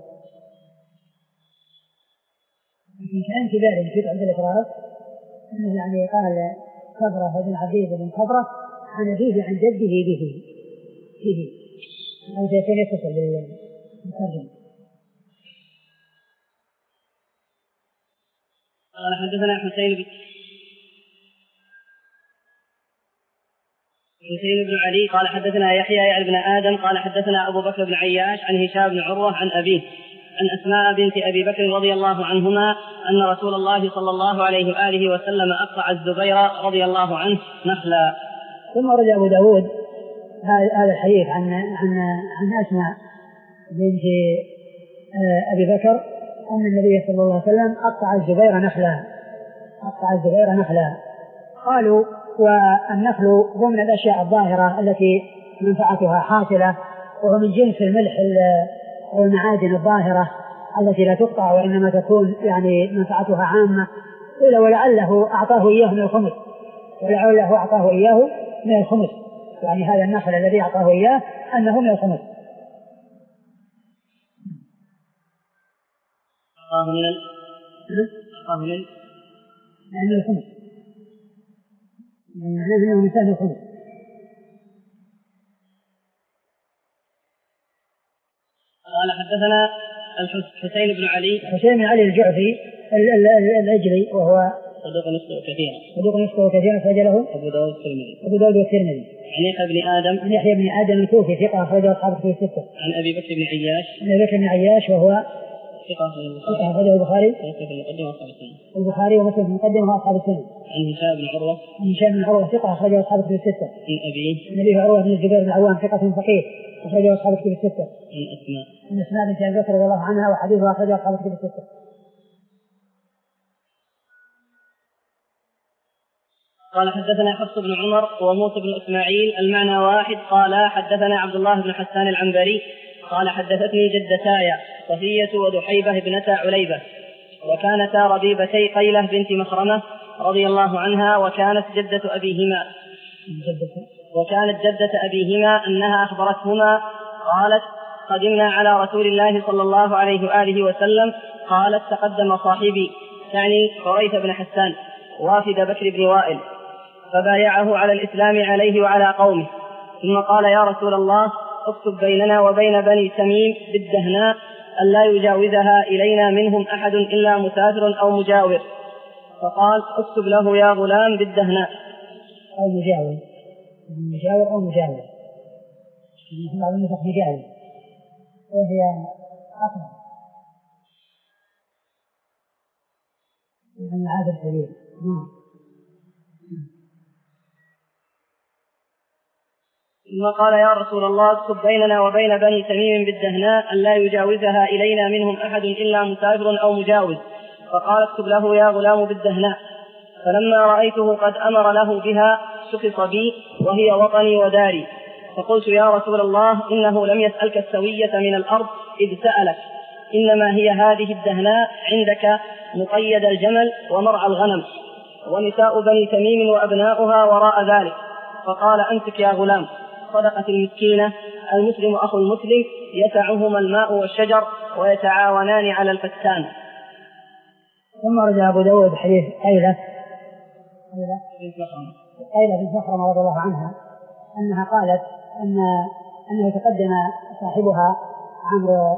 لكن كان كذلك في عند الإفراد أنه يعني قال صبرة بن عبيد بن صبرة عن أبيه عن جده به به هذا سيكون يتصل بالترجمة.
قال حدثنا حسين بن حسين بن علي قال حدثنا يحيى يعني بن آدم قال حدثنا أبو بكر بن عياش عن هشام بن عروة عن أبيه عن أسماء بنت أبي بكر رضي الله عنهما أن رسول الله صلى الله عليه وآله وسلم أقطع الزبير رضي الله عنه نخلا.
ثم رجع أبو داود هذا الحديث عن عن عن أسماء بنت أبي بكر أن النبي صلى الله عليه وسلم أقطع الزبير نخلا أقطع الزبير نخلا. قالوا والنخل ضمن الأشياء الظاهرة التي منفعتها حاصلة وهو من جنس الملح والمعادن الظاهرة التي لا تقطع وإنما تكون يعني منفعتها عامة. ولعله أعطاه إياه من الخمس ولعله أعطاه إياه من الخمس يعني هذا النخل الذي أعطاه إياه أنه من الخمس.
أعطاه من أعطاه من
يعني الخمس يعني أنه من سهل الخمس.
قال حدثنا الحسين بن علي
حسين بن علي الجعفي الأجلي وهو
صدوق يخطئ كثيرا
صدوق يخطئ كثيرا أخرجه
أبو داود والترمذي
أبو داود والترمذي.
عن يحيى بن آدم
عن يحيى بن آدم الكوفي ثقة أخرجه أصحاب الكتب الستة.
عن أبي بكر بن عياش
عن أبي بكر بن عياش وهو
ثقة
أخرجه البخاري
المقدمة وأصحاب السنة
البخاري ومسلم في المقدمة وأصحاب السنة.
عن هشام بن عروة
عن هشام بن عروة ثقة أخرجه أصحاب الكتب الستة.
عن أبيه
عن أبيه عروة بن الزبير بن العوام ثقة فقيه أخرجه أصحاب الكتب الستة.
عن أسماء
عن أسماء بنت أبي بكر رضي الله عنها وحديثها أخرجه أصحاب الكتب الستة.
قال حدثنا حفص بن عمر وموسى بن إسماعيل المعنى واحد. قال حدثنا عبد الله بن حسان العنبري قال حدثتني جدتاي صفية ودحيبة ابنتا عليبة وكانتا ربيبتي قيلة بنت مخرمة رضي الله عنها وكانت جدة أبيهما وكانت جدة أبيهما أنها أخبرتهما قالت قدمنا على رسول الله صلى الله عليه وآله وسلم قالت تقدم صاحبي يعني حريث بن حسان وافد بكر بن وائل فبايعه على الإسلام عليه وعلى قومه ثم قال يا رسول الله اكتب بيننا وبين بني تميم بالدهناء ألا يجاوزها إلينا منهم أحد إلا مسافر أو مجاور. فقال اكتب له يا غلام بالدهناء
أو مجاور مجاور أو مجاور بعض النسخ مجاور وهي أقرب يعني عادل كبير.
ثم قال يا رسول الله اكتب بيننا وبين بني تميم بالدهناء ألا يجاوزها إلينا منهم أحد إلا مسافر أو مجاوز. فقال اكتب له يا غلام بالدهناء. فلما رأيته قد أمر له بها شخص بي وهي وطني وداري فقلت يا رسول الله إنه لم يسألك السوية من الأرض إذ سألك إنما هي هذه الدهناء عندك مقيد الجمل ومرعى الغنم ونساء بني تميم وأبناؤها وراء ذلك. فقال أمسك يا غلام صدقة المسكينة المسلم أخو المسلم يسعهما الماء والشجر ويتعاونان على الفتان.
ثم رجع أبو داود حديث قيلة قيلة بنت مخرمة رضي الله عنها أنها قالت أن أنه تقدم صاحبها عمرو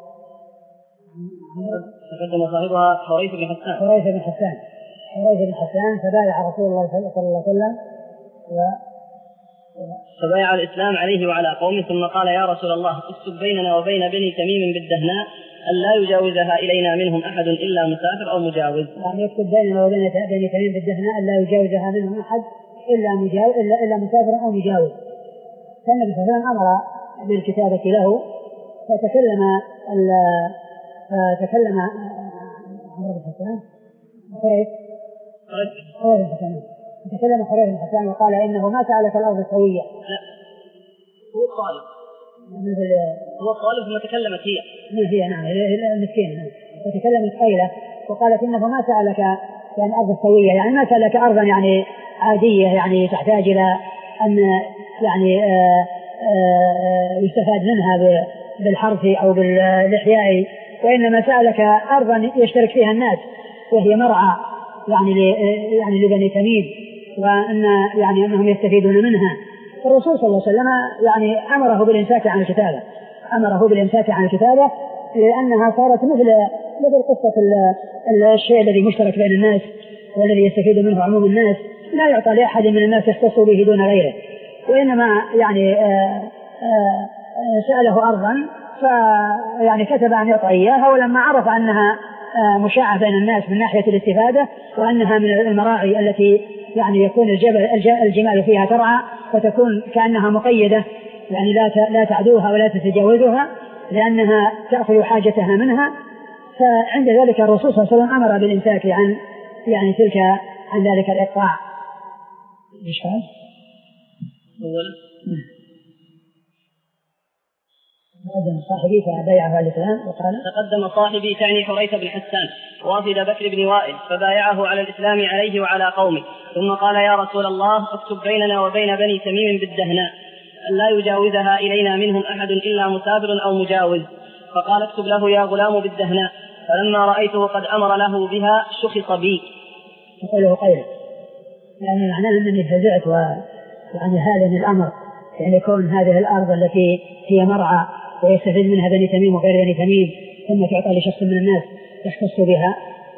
تقدم صاحبها حريث بن حسان
حريث بن حسان حريث بن حسان فبايع رسول الله صلى الله عليه وسلم و
فبايع الإسلام عليه وعلى قومه ثم قال يا رسول الله اكتب بيننا وبين بني تميم بالدهناء ألا يجاوزها إلينا منهم أحد إلا مسافر أو مجاوز.
يعني يكتب بيننا وبين بني تميم بالدهناء ألا يجاوزها منهم أحد إلا مجاوز إلا إلا مسافر أو مجاوز. فالنبي صلى الله عليه وسلم أمر بالكتابة له فتكلم فتكلم عمرو بن حسان حريث حريث بن حسان تكلم حريث بن حسان وقال إنه ما سألك الأرض سوية.
لا هو الطالب هو الطالب ثم تكلمت هي
هي نعم المسكينة نعم. وتكلمت قيلة وقالت إنه ما سألك يعني أرض سوية يعني ما سألك أرضا يعني عادية يعني تحتاج إلى أن يعني آآ يستفاد منها بالحرث أو بالإحياء، وإنما سألك أرضا يشترك فيها الناس وهي مرعى يعني يعني لبني تميم، وأن يعني أنهم يستفيدون منها. الرسول صلى الله عليه وسلم يعني أمره بالإمساك عن الكتابة، أمره بالإمساك عن الكتابة لأنها صارت مثل مثل قصة الشيء الذي مشترك بين الناس والذي يستفيد منه عموم الناس، لا يعطى لأحد من الناس يختص به دون غيره، وإنما يعني آآ آآ سأله أرضا فيعني كتب أن يعطى إياها، ولما عرف أنها مشاعة بين الناس من ناحية الاستفادة وأنها من المراعي التي يعني يكون الجبل الجمال فيها ترعى وتكون كأنها مقيدة، يعني لا لا تعدوها ولا تتجاوزها لأنها تأخذ حاجتها منها، فعند ذلك الرسول صلى الله عليه وسلم أمر بالإمساك عن يعني تلك عن ذلك الإقطاع. إيش قال؟ تقدم صاحبي فبايعه الإسلام وقال
تقدم صاحبي تعني حريث بن حسان وافد بكر بن وائل فبايعه على الإسلام عليه وعلى قومه، ثم قال يا رسول الله اكتب بيننا وبين بني تميم بالدهناء أن لا يجاوزها إلينا منهم أحد إلا مسافر أو مجاوز، فقال اكتب له يا غلام بالدهناء، فلما رأيته قد أمر له بها شخص بي.
يقوله قيله يعني معناه أنني فزعت ويعني هذا من الأمر، يعني يكون هذه الأرض التي هي مرعى ويستفيد منها بني تميم وغير بني تميم ثم تعطى لشخص من الناس يختص بها.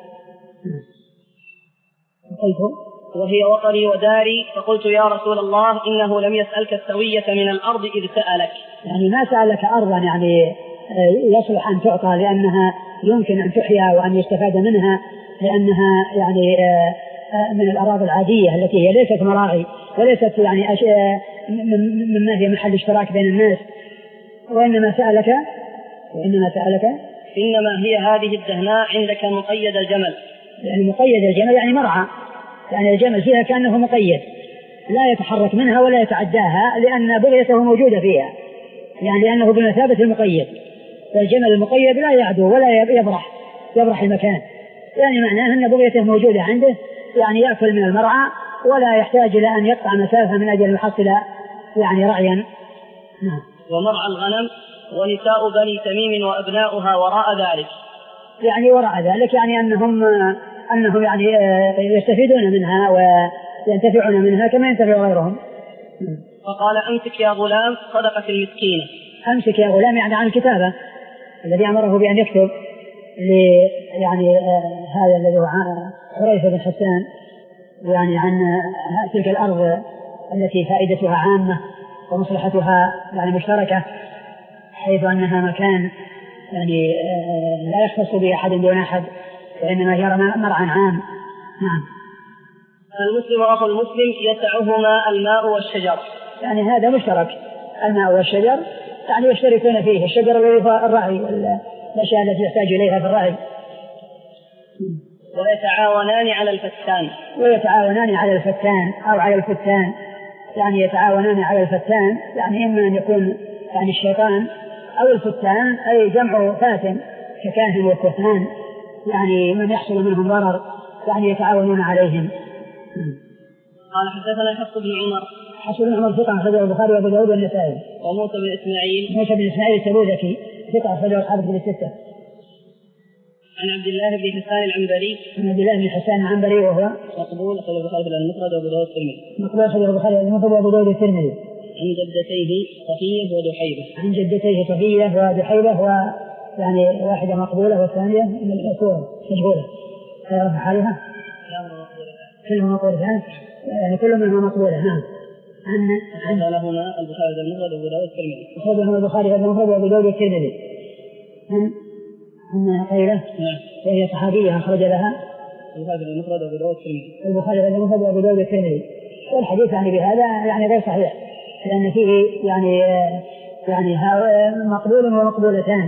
قلت
وهي وطني وداري، فقلت يا رسول الله إنه لم يسألك السوية من الأرض إذ سألك،
يعني ما سألك أرضا يعني يصلح أن تعطى لأنها يمكن أن تحيا وأن يستفاد منها، لأنها يعني من الأراضي العادية التي هي ليست مراعي وليست يعني مما هي محل اشتراك بين الناس، وإنما سألك وإنما سألك
إنما هي هذه الدهناء عندك مقيد الجمل،
يعني مقيد الجمل يعني مرعى، يعني الجمل فيها كأنه مقيد لا يتحرك منها ولا يتعداها لأن بغيته موجودة فيها، يعني لأنه بمثابة المقيد، فالجمل المقيد لا يعدو ولا يبرح يبرح المكان، يعني معناه أن بغيته موجودة عنده، يعني يأكل من المرعى ولا يحتاج إلى أن يقطع مسافة من أجل يحصل يعني رعيا.
نعم. ومرعى الغنم ونساء بني تميم وأبناؤها وراء ذلك،
يعني وراء ذلك يعني أنهم أنهم يعني يستفيدون منها وينتفعون منها كما ينتفع غيرهم.
فقال أمسك يا غلام صدقة المسكينة.
أمسك يا غلام يعني عن الكتابة الذي أمره بأن يكتب يعني هذا الذي هو حريث بن حسان يعني عن تلك الأرض التي فائدتها عامة ومصلحتها يعني مشتركة، حيث أنها مكان يعني لا يختص به أحد دون أحد وإنما هي مرعى عام. نعم.
المسلم أخو المسلم يسعهما الماء والشجر،
يعني هذا مشترك الماء والشجر، يعني يشتركون فيه الشجر والرعي والأشياء التي يحتاج إليها في الرعي.
ويتعاونان على الفتان
ويتعاونان على الفتان أو على الفتان، يعني يتعاونان على الفتان يعني إما أن يكون يعني الشيطان أو الفتان أي جمع فاتن ككاهن والكهان، يعني من يحصل منهم ضرر يعني يتعاونون عليهم.
قال حدثنا حفص بن عمر
حفص بن عمر ثقة أخرجه البخاري وأبو داود والنسائي.
وموسى بن إسماعيل
موسى بن إسماعيل التبوذكي ثقة أخرجه أصحاب الكتب الستة.
عن عبد الله بن حسان العنبري
عن عبد الله بن حسان العنبري وهو
مقبول أخرجه البخاري المفرد وأبو داود الترمذي.
مقبول أخرجه البخاري المفرد وأبو داود الترمذي.
عن جدتيه صفية ودحيبة.
عن جدتيه صفية ودحيبة ويعني واحدة مقبولة والثانية من الأصول مجهولة. تعرف حالها؟ كلهم مقبولتان يعني كل منهم مقبولة. نعم. عن
عن لهما البخاري المفرد وأبو داود الترمذي.
أخرجه البخاري المفرد وأبو داود الترمذي. عن عن قيلة وهي صحابية أخرج لها
البخاري المفرد وأبو داود الترمذي.
البخاري المفرد وأبو داود الترمذي. والحديث يعني بهذا يعني غير صحيح لأن فيه يعني يعني مقبول ومقبولتان.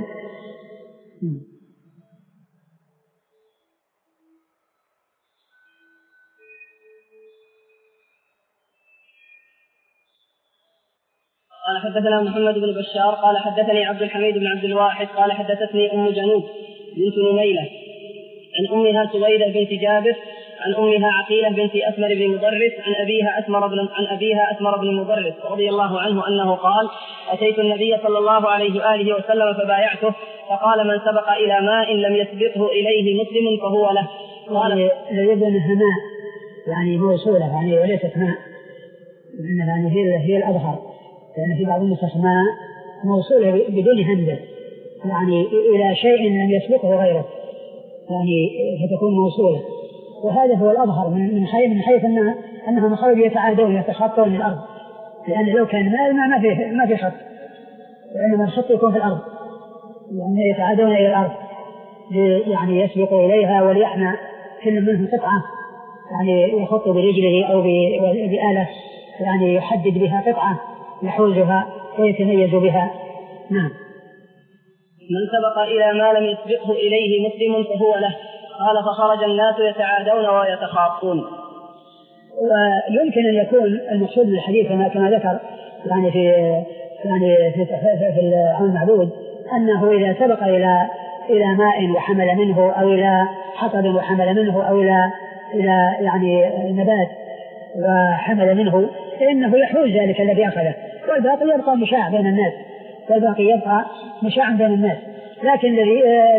قال حدثنا محمد بن بشار قال حدثني عبد الحميد بن عبد الواحد قال حدثتني أم جنوب بنت نميلة عن أمها سويدة بنت جابر عن أمها عقيلة بنت أسمر بن مضرس عن أبيها أسمر بن عن أبيها أسمر بن مضرس رضي الله عنه أنه قال: أتيت النبي صلى الله عليه وآله وسلم فبايعته فقال: من سبق إلى ماء لم يسبقه إليه مسلم فهو له.
قال يجب أنها ماء يعني موصولة يعني وليست ماء، يعني هي هي الأظهر، لأن يعني في بعض النسخ ماء موصولة بدون همزة يعني إلى شيء لم يسبقه غيره يعني فتكون موصولة، وهذا هو الأظهر من حيث من حيث أنها أنهم مخرج يتعادون يتخطون الأرض، لأن لو كان ماء ما في ما في خط، وإنما الخط يكون في الأرض يعني يتعادون إلى الأرض يعني يسبق إليها وليحمى كل منهم قطعة يعني يخط برجله أو بآلة يعني يحدد بها قطعة يحوزها ويتميز بها. نعم.
من سبق إلى ما لم يسبقه إليه مسلم فهو له. قال: فخرج الناس يتعادون ويتخاصون.
ويمكن أن يكون المقصود بالحديث كما ذكر يعني في يعني في في العون المعبود أنه إذا سبق إلى إلى ماء وحمل منه أو إلى حطب وحمل منه أو إلى إلى يعني نبات وحمل منه فإنه يحوز ذلك الذي أخذه، والباقي يبقى مشاع بين الناس والباقي يبقى مشاع بين الناس. لكن الذي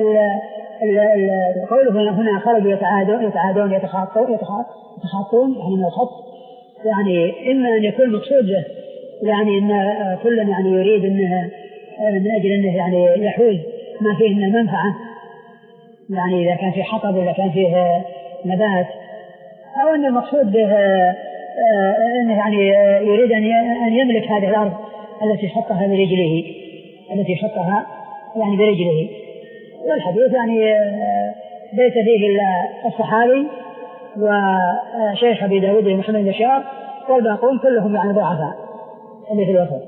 قوله هنا خرجوا يتعادون يتعادون يتخاطون يتخاطون يعني من الخط يعني إما أن يكون مقصود له يعني أن كل يعني يريد أنه من أجل أنه يعني يحوز ما فيه من المنفعة، يعني إذا كان فيه حطب إذا كان فيه نبات، أو أن المقصود به أنه يعني يريد أن يملك هذه الأرض التي خطها برجله التي خطها يعني برجله. والحديث يعني ليس فيه إلا الصحابي وشيخ أبي داود محمد بشار والباقون كلهم يعني ضعفاء اللي في الوسط.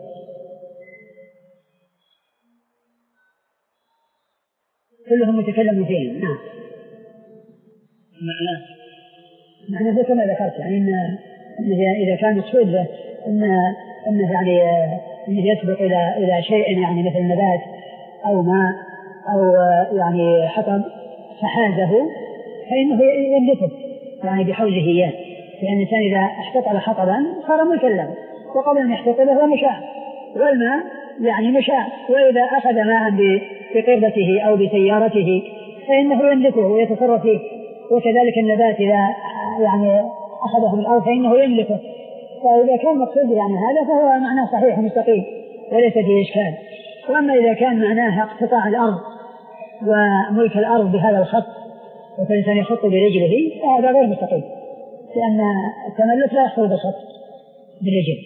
كلهم متكلمون فيه. نعم.
معناه
معناه كما ذكرت يعني إن إذا كان مقصود له إن إنه يعني إنه يسبق إلى إلى شيء يعني مثل نبات أو ماء أو يعني حطب فحازه فإنه يملكه يعني بحوزه إياه، لأن الإنسان إذا احتطب حطبا صار ملكا له، وقبل أن يحتطبه هو مشاع، والماء يعني مشاع، وإذا أخذ ماء بقربته أو بسيارته فإنه يملكه ويتصرف فيه، وكذلك النبات إذا يعني أخذه من الأرض فإنه يملكه. فإذا كان مقصود يعني هذا فهو معناه صحيح مستقيم وليس فيه إشكال. وأما إذا كان معناه اقتطاع الأرض وملك الأرض بهذا الخط وكالإنسان يخط برجله فهذا غير مستقيم، لأن التملك لا يحصل بالخط بالرجل.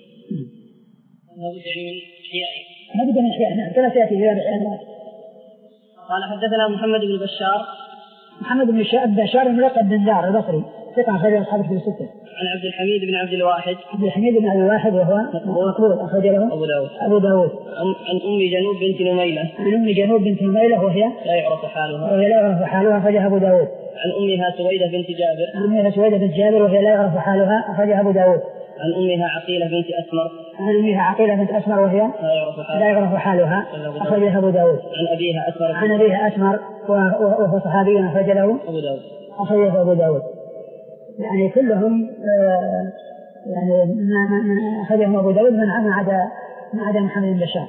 لابد من إحيائه.
لابد من إحيائه. نعم. كما سيأتي في هذا الحديث.
قال: حدثنا محمد بن بشار.
محمد بن بشار ملقب بن دار البصري ثقة أخرج أصحاب الكتب الستة.
عن عبد الحميد بن عبد الواحد.
عبد الحميد بن عبد الواحد وهو مقبول أخرج له
أبو داود.
أبو داود.
عن أم جنوب بنت نميلة.
عن أم جنوب بنت نميلة وهي
لا يعرف حالها.
وهي لا يعرف حالها أخرجها أبو داود.
عن أمها سويدة بنت جابر.
عن أمها سويدة بنت جابر وهي لا يعرف حالها أخرجها أبو داود.
عن أمها عقيلة بنت أسمر.
عن أمها عقيلة بنت أسمر وهي
لا يعرف حالها,
لا يعرف حالها أخرجها أبو داود.
عن أبيها أسمر.
عن أبيها أسمر وهو صحابي أخرج له
أبو داود.
أخرجه أبو داود. يعني كلهم آه يعني ما أخرجهم أبو داود من عدا من عدا محمد بن بشار،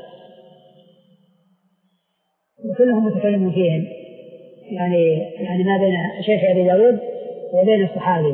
وكلهم متكلمون فيهم يعني يعني ما بين شيخ أبي داود وبين الصحابي.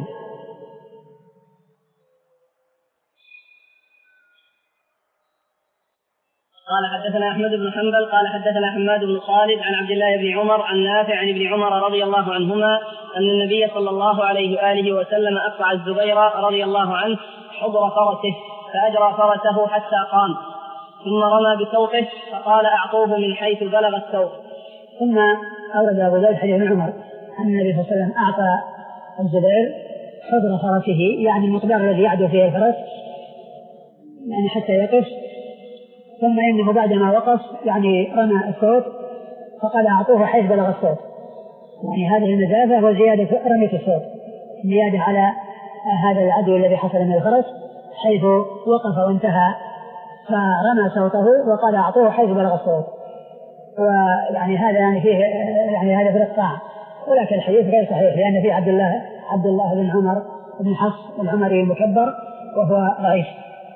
قال: حدثنا أحمد بن حنبل قال حدثنا حماد بن خالد عن عبد الله بن عمر عن نافع عن ابن عمر رضي الله عنهما أن النبي صلى الله عليه وآله وسلم أقطع الزبير رضي الله عنه حضر فرسه فأجرى فرسه حتى قام، ثم رمى بسوقه فقال: أعطوه من حيث بلغ السوق.
ثم أورد أبو داود حديث ابن عمر أن النبي صلى الله عليه وسلم أعطى الزبير حضر فرسه يعني المقدار الذي يعدو فيه الفرس يعني حتى يقف، ثم إنه بعدما وقف يعني رمى الصوت فقال: أعطوه حيث بلغ الصوت، يعني هذه المسافة وزيادة رمية الصوت زيادة على هذا العدو الذي حصل من الفرس حيث وقف وانتهى، فرمى صوته وقال: أعطوه حيث بلغ الصوت. ويعني هذا يعني فيه يعني هذا في الإقطاع، ولكن الحديث غير صحيح لأن في عبد الله عبد الله بن عمر بن حفص العمري المكبر وهو ضعيف.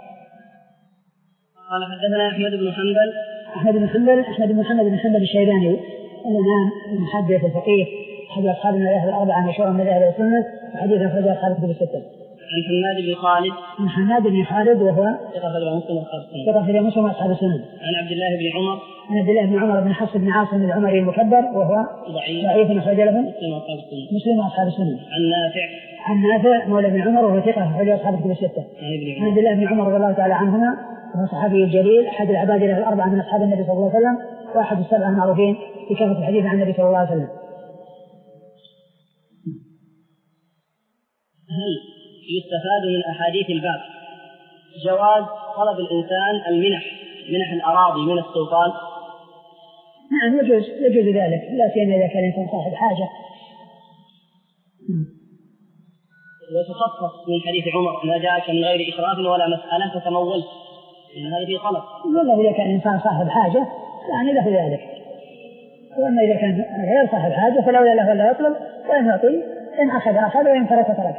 قال حدثنا أحمد بن حنبل
أحمد بن حنبل أحمد بن محمد بن حنبل الشيباني الإمام المحدث الفقيه أحد أصحاب المذاهب الأربعة مشهورا من مذاهب السنة وحديث أخرجه أصحاب الكتب الستة.
عن حماد بن خالد
عن حماد بن خالد وهو
ثقة في مسلم وأصحاب السنن
ثقة في مسلم وأصحاب السنن.
عن عبد الله بن عمر
عن عبد الله بن عمر بن حفص بن عاصم العمري المكبر وهو
ضعيف
ضعيف أخرج له
مسلم وأصحاب السنن
مسلم وأصحاب السنن.
عن نافع
عن نافع مولى بن عمر وهو ثقة أخرج أصحاب الكتب الستة. عن عبد الله بن عمر رضي الله تعالى عنهما وهو صحابي الجليل أحد العباد الأربعة من أصحاب النبي صلى الله عليه وسلم وأحد السبعة المعروفين بكثرة الحديث عن النبي صلى الله عليه وسلم.
هل يستفاد من أحاديث الباب جواز طلب الإنسان المنح منح الأراضي من السلطان؟
نعم يجوز يجوز ذلك لا سيما إذا كان الإنسان صاحب حاجة.
وتخصص من حديث عمر ما جاءك من غير إشراف ولا مسألة فتمولت إن هذا فيه طلب.
والله إذا كان الإنسان صاحب حاجة يعني له ذلك، وأما إذا كان غير صاحب حاجة فلولا له ولا يطلب وإن يعطي إن أخذ أخذ وإن ترك ترك.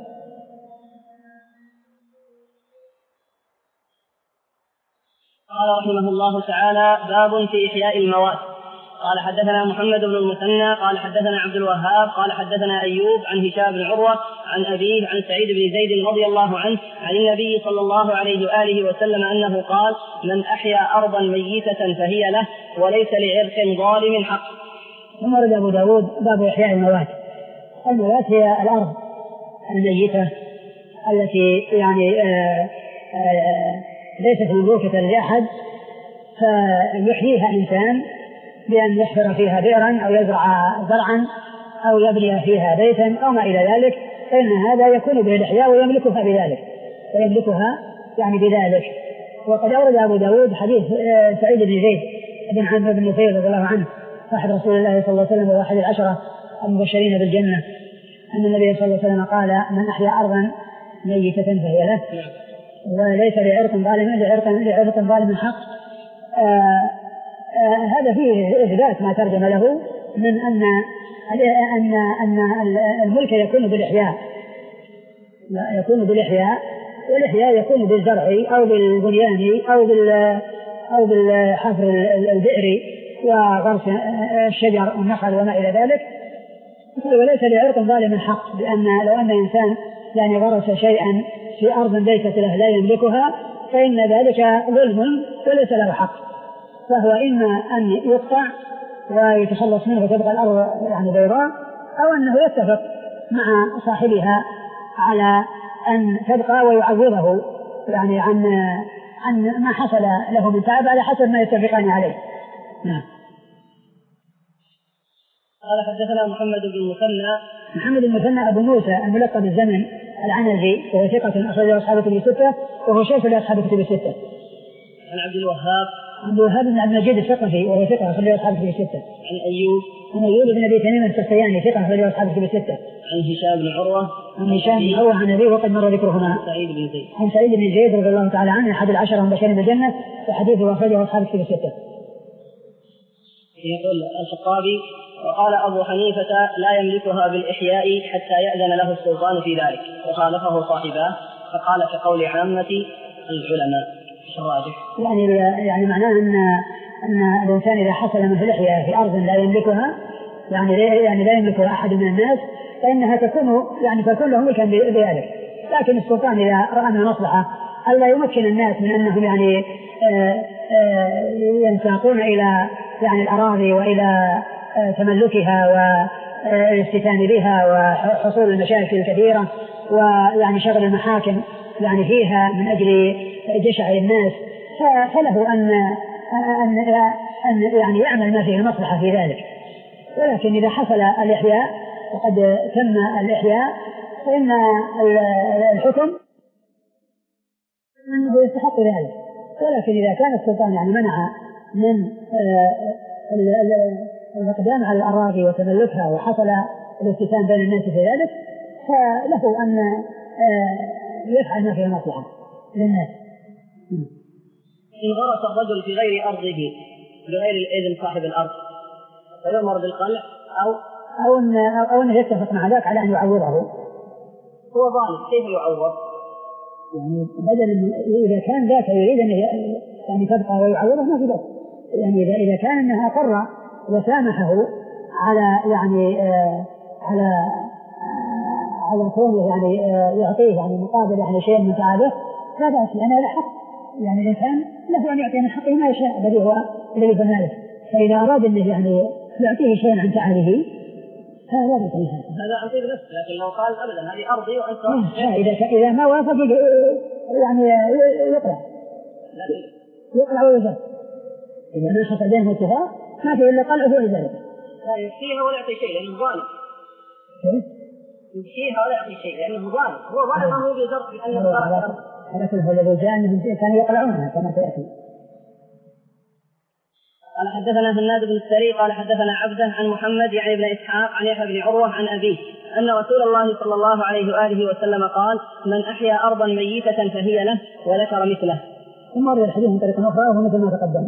قال رحمه الله تعالى باب في إحياء الموات. قال حدثنا محمد بن المثنى قال حدثنا عبد الوهاب قال حدثنا أيوب عن هشام بن عروة عن أبيه عن سعيد بن زيد رضي الله عنه عن النبي صلى الله عليه وآله وسلم أنه قال من أحيا أرضا ميتة فهي له وليس لعرق ظالم حق.
ثم ورد أبو داود باب إحياء الموات. الموات هي الأرض الميتة التي يعني آآ آآ ليست مملوكة لأحد فيحييها إنسان بأن يحفر فيها بئرا أو يزرع زرعا أو يبني فيها بيتا أو ما إلى ذلك، فإن هذا يكون به الإحياء ويملكها بذلك ويملكها يعني بذلك. وقد أورد أبو داود حديث سعيد بن زيد بن عمرو بن نفيل رضي الله عنه صاحب رسول الله صلى الله عليه وسلم وأحد العشرة المبشرين بالجنة أن النبي صلى الله عليه وسلم قال من أحيا أرضا ميتة فهي له وليس لعرق ظالم لعرق لعرق ظالم حق. آآ آآ هذا فيه إثبات ما ترجم له من أن أن أن الملك يكون بالإحياء يكون بالإحياء والإحياء يكون بالزرع أو بالبنيان أو بال أو بالحفر البئر وغرس الشجر والنخل وما إلى ذلك. وليس لعرق ظالم حق، لأن لو أن إنسان يعني غرس شيئا في أرض ليست له لا يملكها فإن ذلك ظلم وليس له حق، فهو إما أن يقطع ويتخلص منه وتبقى الأرض يعني بيضاء أو أنه يتفق مع صاحبها على أن تبقى ويعوضه يعني عن عن ما حصل له من تعب على حسب ما يتفقان عليه. نعم.
قال حدثنا محمد بن المثنى
محمد بن المثنى أبو موسى الملقب الزمن العنزي وهو ثقة أخرجه أصحاب الكتب الستة وهو شيخ لأصحاب الكتب الستة.
عن عبد الوهاب
عبد الوهاب بن عبد المجيد الثقفي وهو ثقة أخرجه أصحاب الكتب الستة.
عن أيوب
عن أيوب بن أبي تميم السختياني ثقة أخرجه أصحاب الكتب الستة.
عن هشام بن عروة
عن هشام بن عروة عن أبيه وقد مر ذكرهما.
سعيد بن زيد
عن سعيد بن زيد رضي الله تعالى عنه أحد العشرة المبشرين بالجنة وحديثه أخرجه أصحاب الكتب الستة.
يقول الخطابي وقال أبو حنيفة لا يملكها بالإحياء حتى يأذن له السلطان في ذلك وخالفه صاحباه فقال كقول عامة العلماء. الراجح
يعني يعني معناه أن أن الإنسان إذا حصل منه الإحياء في أرض لا يملكها يعني يعني لا يملكها أحد من الناس فإنها تكون يعني تكون له ملكا بذلك، لكن السلطان إذا رأى من المصلحة ألا يمكن الناس من أنهم يعني آآ آآ ينساقون إلى يعني الأراضي وإلى تملكها والاستتان بها وحصول المشاكل الكثيرة ويعني شغل المحاكم يعني فيها من أجل جشع الناس، فله أن أن أن يعني يعمل ما فيه المصلحة في ذلك. ولكن إذا حصل الإحياء وقد تم الإحياء فإن الحكم أنه يستحق ذلك. ولكن إذا كان السلطان يعني منع من الإقدام على الأراضي وتملكها وحصل الاستتان بين الناس في ذلك فله أن يفعل ما فيه مصلحة للناس.
إن غرس الرجل في غير أرضه بغير الإذن صاحب الأرض فيؤمر بالقلع أو
أو أن أو أنه يتفق مع ذاك على أن يعوضه.
هو ظالم كيف يعوض؟
يعني بدل إذا كان ذاك يريد أن يعني تبقى ويعوضه ما في بس، يعني إذا إذا كان أنه أقر وسامحه على يعني آه على آه على كونه يعني آه يعطيه يعني مقابل يعني شيء من تعبه لا بأس، لأن هذا حق، يعني الإنسان له أن يعطي من حقه ما يشاء الذي هو الذي بماله، فإذا أراد أنه يعني يعطيه شيئا عن تعبه هذا لا بأس.
هذا عن طيب نفسه، لكن لو قال أبدا هذه أرضي وأنت
إذا إذا ما وافق يعني يقرأ يقرأ ويزال، إذا ما حصل بينهم اتفاق ما في إلا قلعه ويزال.
لا يمشيها ولا يعطي شيء لأنه ظالم. يمشيها ولا يعطي شيء لأنه ظالم، هو ظالم ما هو بيزرق لأنه ظالم.
لكن هو الذي جاء أنهم كانوا يقلعونها كما سيأتي.
قال حدثنا هناد بن السري قال حدثنا عبده عن محمد يعني بن إسحاق عن يحيى بن عروة عن أبيه أن رسول الله صلى الله عليه وآله وسلم قال: من أحيا أرضا ميتة فهي له، وذكر مثله.
ثم ورد الحديث من طريق أخرى وهو مثل ما تقدم.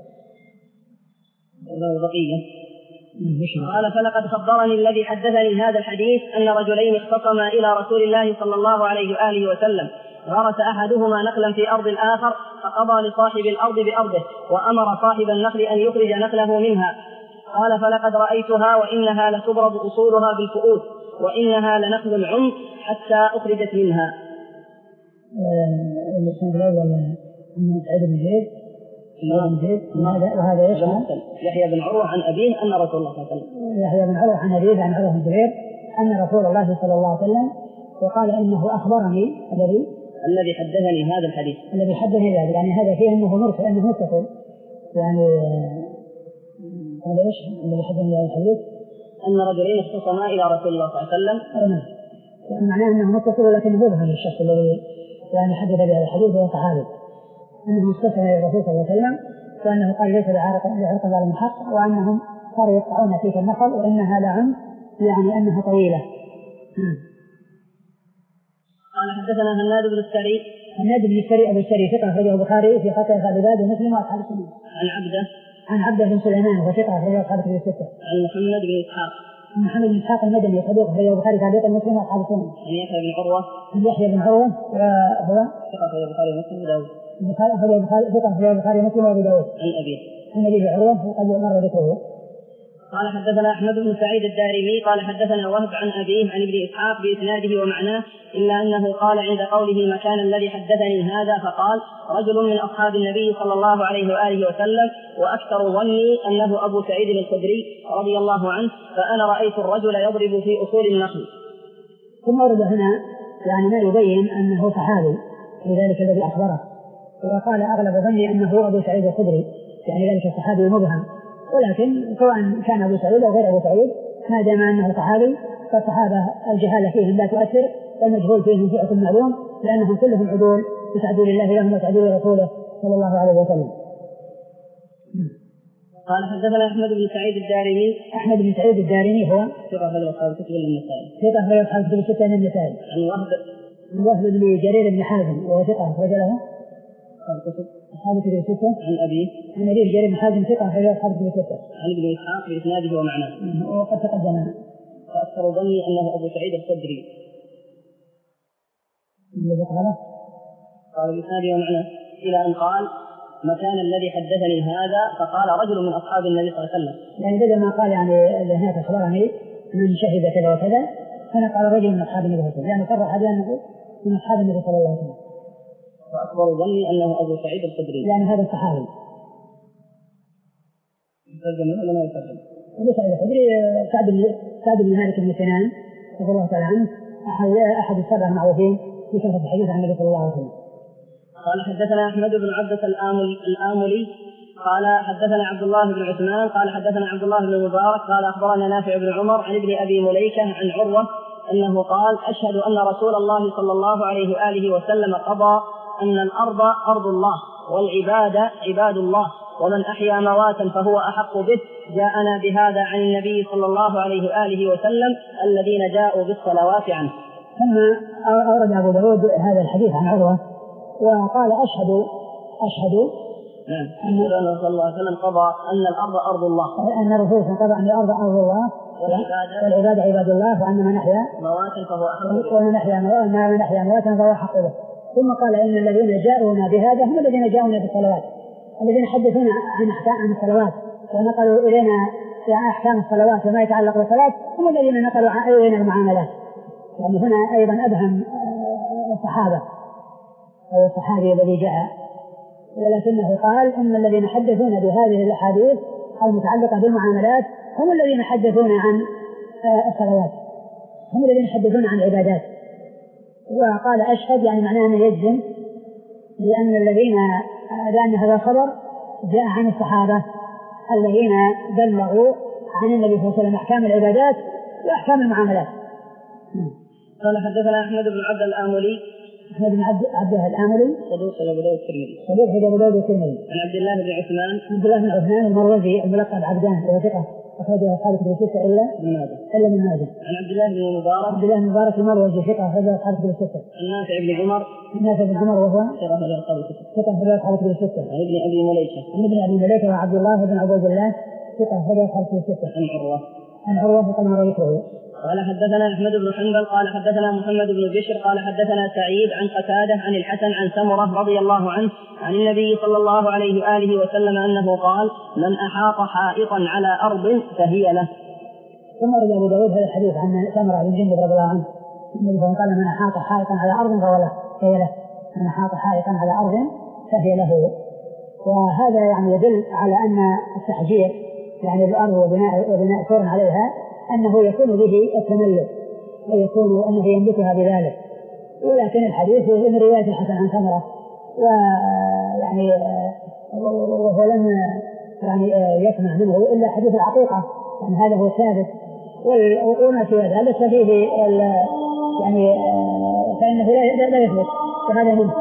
بقية. قال: فلقد خبرني الذي حدثني هذا الحديث أن رجلين اختصما إلى رسول الله صلى الله عليه وآله وسلم، غرس أحدهما نخلا في أرض الآخر فقضى لصاحب الأرض بأرضه وأمر صاحب النخل أن يخرج نخله منها. قال: فلقد رأيتها وإنها لتبرد أصولها بالفؤوس وإنها لنخل عمق حتى أخرجت منها.
السند الأول من سعيد بن زيد وهذا يشمل
يحيى بن عروة عن أبيه أن رسول الله صلى الله عليه وسلم
يحيى بن عروة عن أبيه عن عروة بن الزبير أن رسول الله صلى الله عليه وسلم وقال إنه أخبرني الذي
الذي حدثني هذا الحديث
الذي حدثني ذلك، يعني هذا فيه أنه مرسل أنه متصل، يعني هذا إيش الذي حدثني هذا الحديث
أن رجلين اختصما إلى رسول الله صلى الله عليه وسلم.
نعم، يعني معناه أنه متصل لكن مبهم الشخص الذي يعني حدث بهذا الحديث هو صحابي، أنه اختصم إلى الرسول صلى الله عليه وسلم وأنه قال ليس لعرق على المحق، وأنهم صاروا يقطعون فيك النخل وإنها لعم يعني أنها طويلة.
قال حدثنا هناد بن السري
هناد بن السري أبو السري ثقة أخرجه البخاري في خطأ العباد ومسلم وأصحاب السنن.
عن عبده
عن عبده بن سليمان وثقة أخرجه أصحاب الكتب الستة.
عن محمد بن إسحاق
محمد بن إسحاق المدني صدوق أخرجه البخاري تعليقا ومسلم وأصحاب السنن.
عن يحيى بن عروة
عن يحيى بن عروة وهو
ثقة أخرجه البخاري ومسلم وداود
البخاري أخرجه البخاري ثقة أخرجه البخاري ومسلم وأبو داود.
عن أبيه
عن أبي عروة وقد مر ذكره.
قال حدثنا أحمد بن سعيد الدارمي قال حدثنا وهب عن أبيه عن ابن إسحاق بإسناده ومعناه، إلا أنه قال عند قوله مكان الذي حدثني هذا فقال: رجل من أصحاب النبي صلى الله عليه وآله وسلم، وأكثر ظني أنه أبو سعيد الخدري رضي الله عنه، فأنا رأيت الرجل يضرب في أصول النخل.
ثم ورد هنا يعني ما يبين أنه صحابي لذلك الذي أخبره، وقال أغلب ظني أنه أبو سعيد الخدري، يعني ذلك الصحابي المبهم، ولكن سواء كان أبو سعيد أو غير أبو سعيد ما دام أنه صحابي فالصحابة الجهالة فيهم لا تؤثر، والمجهول فيهم فئة المعلوم، لأنهم كلهم عدول بتعديل الله لهم وتعديل رسوله صلى الله عليه وسلم.
قال حدثنا أحمد بن سعيد الدارمي
أحمد بن سعيد الدارمي هو
ثقة أخرجه أصحاب الكتب النسائي
ثقة أخرجه أصحاب الكتب الستة من النسائي.
عن وهب
عن وهب بن جرير بن حازم وهو ثقة أخرج له
أصحاب الكتب
أصحاب الكتب الستة.
عن أبيه
عن أبيه جرير بن حازم ثقة أخرج له أصحاب الكتب الستة.
عن ابن إسحاق بإسناده ومعناه،
وقد تقدم.
وأكثر ظني أنه أبو سعيد الخدري.
الذي قاله
قال بإسناده ومعناه إلى أن قال مكان الذي حدثني هذا فقال رجل من أصحاب النبي صلى الله عليه وسلم،
يعني بدل ما قال يعني هناك أخبرني من شهد كذا وكذا، هنا قال رجل من أصحاب النبي صلى الله عليه وسلم، يعني صرح بأنه من أصحاب النبي صلى الله عليه وسلم.
وأكبر ظني أنه أبو سعيد الخدري،
يعني هذا الصحابي.
يترجم ولا ما يترجم؟
أبو سعيد الخدري سعد بن سعد بن مالك بن سنان رضي الله تعالى عنه، أحد أحد السبع المعروفين في كثرة الحديث عن النبي صلى الله عليه وسلم.
قال حدثنا أحمد بن عبدة الآملي قال حدثنا عبد الله بن عثمان قال حدثنا عبد الله بن مبارك قال أخبرنا نافع بن عمر عن ابن أبي مليكة عن عروة أنه قال: أشهد أن رسول الله صلى الله عليه وآله وسلم قضى أن الأرض أرض الله والعباد عباد الله، ومن أحيا مواتا فهو أحق به. جاءنا بهذا عن النبي صلى الله عليه وآله وسلم الذين جاءوا بالصلوات عنه.
ثم أورد أبو داود هذا الحديث عن عروة وقال: أشهد أشهد
نعم أن رسول الله صلى الله عليه وسلم قضى أن الأرض أرض الله،
أن الرسول صلى الله عليه وسلم قضى أن الأرض أرض الله والعبادة عباد الله وأن من نحيا
مواتا فهو أحق
ومن نحيا ومن نحيا مواتا فهو أحق به. ثم قال إن الذين جاءونا بهذا هم الذين جاءونا بالصلوات، الذين حدثونا عن أحكام عن الصلوات ونقلوا إلينا أحكام الصلوات وما يتعلق بالصلاة هم الذين نقلوا إلينا المعاملات. يعني هنا أيضا أبهم الصحابة أو الصحابي الذي جاء، ولكنه قال إن الذين حدثونا بهذه الأحاديث المتعلقة بالمعاملات هم الذين حدثونا عن الصلوات، هم الذين حدثونا عن العبادات. وقال أشهد يعني معناه أنه يجزم لأن الذين لأن هذا الخبر جاء عن الصحابة الذين بلغوا عن النبي صلى الله عليه وسلم أحكام العبادات وأحكام المعاملات.
قال حدثنا أحمد بن عبد الآملي
أحمد بن عبد عبده الآملي
صدوق أبو داود الترمذي
صدوق أبو داود الترمذي
عن عبد الله بن عثمان
عبد الله بن عثمان المروزي الملقب عبدان وهو ثقة أخرجه أصحاب الكتب الستة إلا
من ماجه
إلا من ماجه.
عن عبد الله بن المبارك
عبد الله بن المبارك المروزي ثقة أخرجه أصحاب الكتب الستة.
عن نافع بن عمر
نافع بن عمر وهو
ثقة أخرجه أصحاب الكتب
ثقة أخرجه أصحاب الكتب الستة.
عن ابن أبي مليكة
عن ابن أبي مليكة وعبد الله بن عبيد الله ثقة أخرجه أصحاب الكتب الستة.
عن عروة
عن عروة قال ما ذكره.
قال حدثنا أحمد بن حنبل قال حدثنا محمد بن بشر قال حدثنا سعيد عن قتادة عن الحسن عن سمرة رضي الله عنه عن النبي صلى الله عليه وآله وسلم أنه قال من أحاط حائطا على أرض فهي له.
ثم رجع أبو داود هذا الحديث عن سمرة بن جندب رضي الله عنه النبي صلى الله عليه وسلم من أحاط حائطا على أرض فهو له فهي له من أحاط حائطا على أرض فهي له. وهذا يعني يدل على أن التحجير يعني الأرض وبناء وبناء سور عليها أنه يكون به التملك ويكون أنه يملكها بذلك. ولكن الحديث من رواية الحسن عن سمرة ويعني وهو لم يعني يسمع منه إلا حديث العقيقة يعني هذا هو ثابت. وما سوى ذلك ففيه يعني فإنه لا يثبت فهذا منه.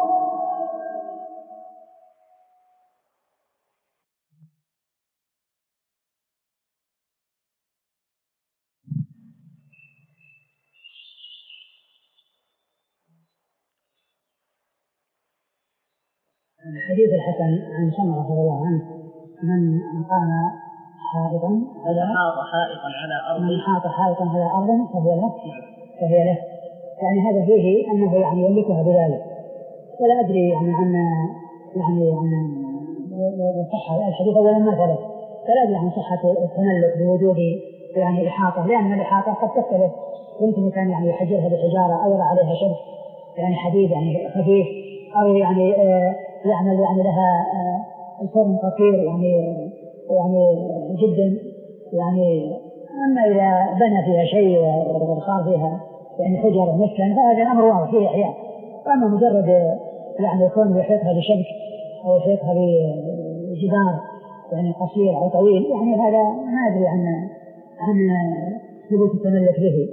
حديث الحسن عن سمرة رضي الله عنه من قام حائطا
هذا حاط حائطا على أرض
من حاط حائطا على أرض فهي له فهي له يعني هذا فيه أنه يعني يملكها بذلك. ولا أدري يعني عن يعني عن صحة الحديث أولا ما ثبت فلا أدري عن صحة التملك بوجود يعني إحاطة لأن الإحاطة قد تختلف يمكن كان يعني يحجرها بحجارة أو يضع عليها شبك يعني حديد يعني خفيف أو يعني آه يعمل يعني لها الفرن قصير يعني يعني جدا يعني. أما إذا بنى فيها شيء وصار فيها يعني حجر مسكن فهذا الأمر واضح فيه إحياء. وأما مجرد يعني يكون يحيطها بشبك أو يحيطها بجدار يعني قصير أو طويل يعني هذا ما أدري عن عن ثبوت التملك به.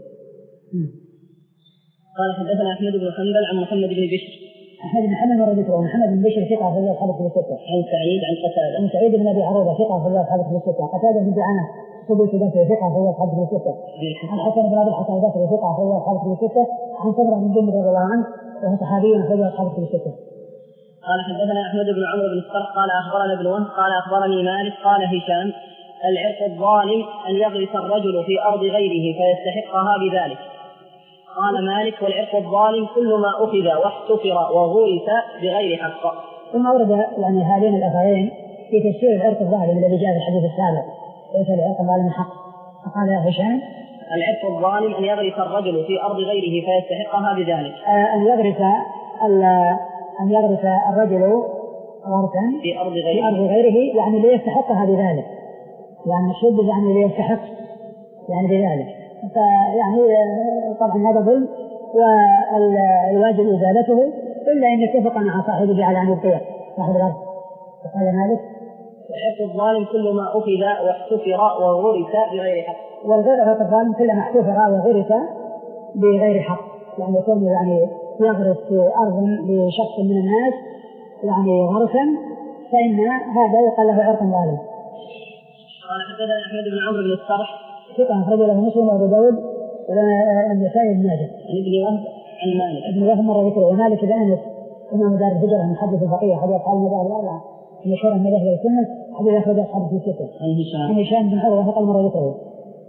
قال حدثنا أحمد بن حنبل عن محمد بن بشر
أحمد بن حنبل رضي الله عنه محمد بن بشر ثقة في الله أصحاب الكتب الستة.
عن سعيد عن قتادة
عن سعيد بن أبي عروبة ثقة في الله أصحاب الكتب الستة. قتادة بن دعانة ثبوت بصري ثقة في الله أصحاب الكتب الستة. عن حسن بن أبي الحسن البصري ثقة في الله أصحاب الكتب الستة. عن سمرة بن جندب رضي الله عنه وهو صحابي في الله أصحاب الكتب الستة.
قال حدثنا أحمد بن عمرو بن الصرح قال أخبرنا ابن وهب قال أخبرني مالك قال هشام العرق الظالم أن يغرس الرجل في أرض غيره فيستحقها بذلك. قال مالك والعرق الظالم كل ما أخذ واحتفر وغرس بغير حق.
ثم أورد يعني هذين الأثرين في تفسير العرق الظالم الذي جاء في الحديث السابق ليس العرق الظالم حق. فقال هشام
العرق الظالم أن يغرس الرجل في أرض غيره فيستحقها بذلك.
آه أن يغرس أن يغرس الرجل غرسا
في أرض غيره,
في أرض غيره يعني ليستحقها بذلك يعني مشهد يعني ليستحق يعني بذلك. فيعني طبعا هذا ظلم والواجب إزالته إلا أن يتفق مع صاحبه على أن يبقيه صاحب الأرض. فقال مالك
العرق الظالم كل ما أخذ واحتفر وغرس بغير حق.
والعرق الظالم كل ما احتفر وغرس بغير حق يعني يكون يعني يغرس في أرض لشخص من الناس يعني غرسا فإن هذا يقال له عرق ظالم.
قال حدثنا أحمد بن عمرو بن الصرح
ثقة أخرج له مسلم وأبو داود والنسائي بن ماجه.
عن ابن وهب عن مالك
ابن وهب مرة ذكره ومالك بن أنس إمام دار الهجرة المحدث الفقيه حديث أصحاب المذاهب الأربعة مشهور المذاهب السنة حديث أخرج أصحاب في الستة.
عن هشام
عن هشام بن عروة فقال مرة ذكره.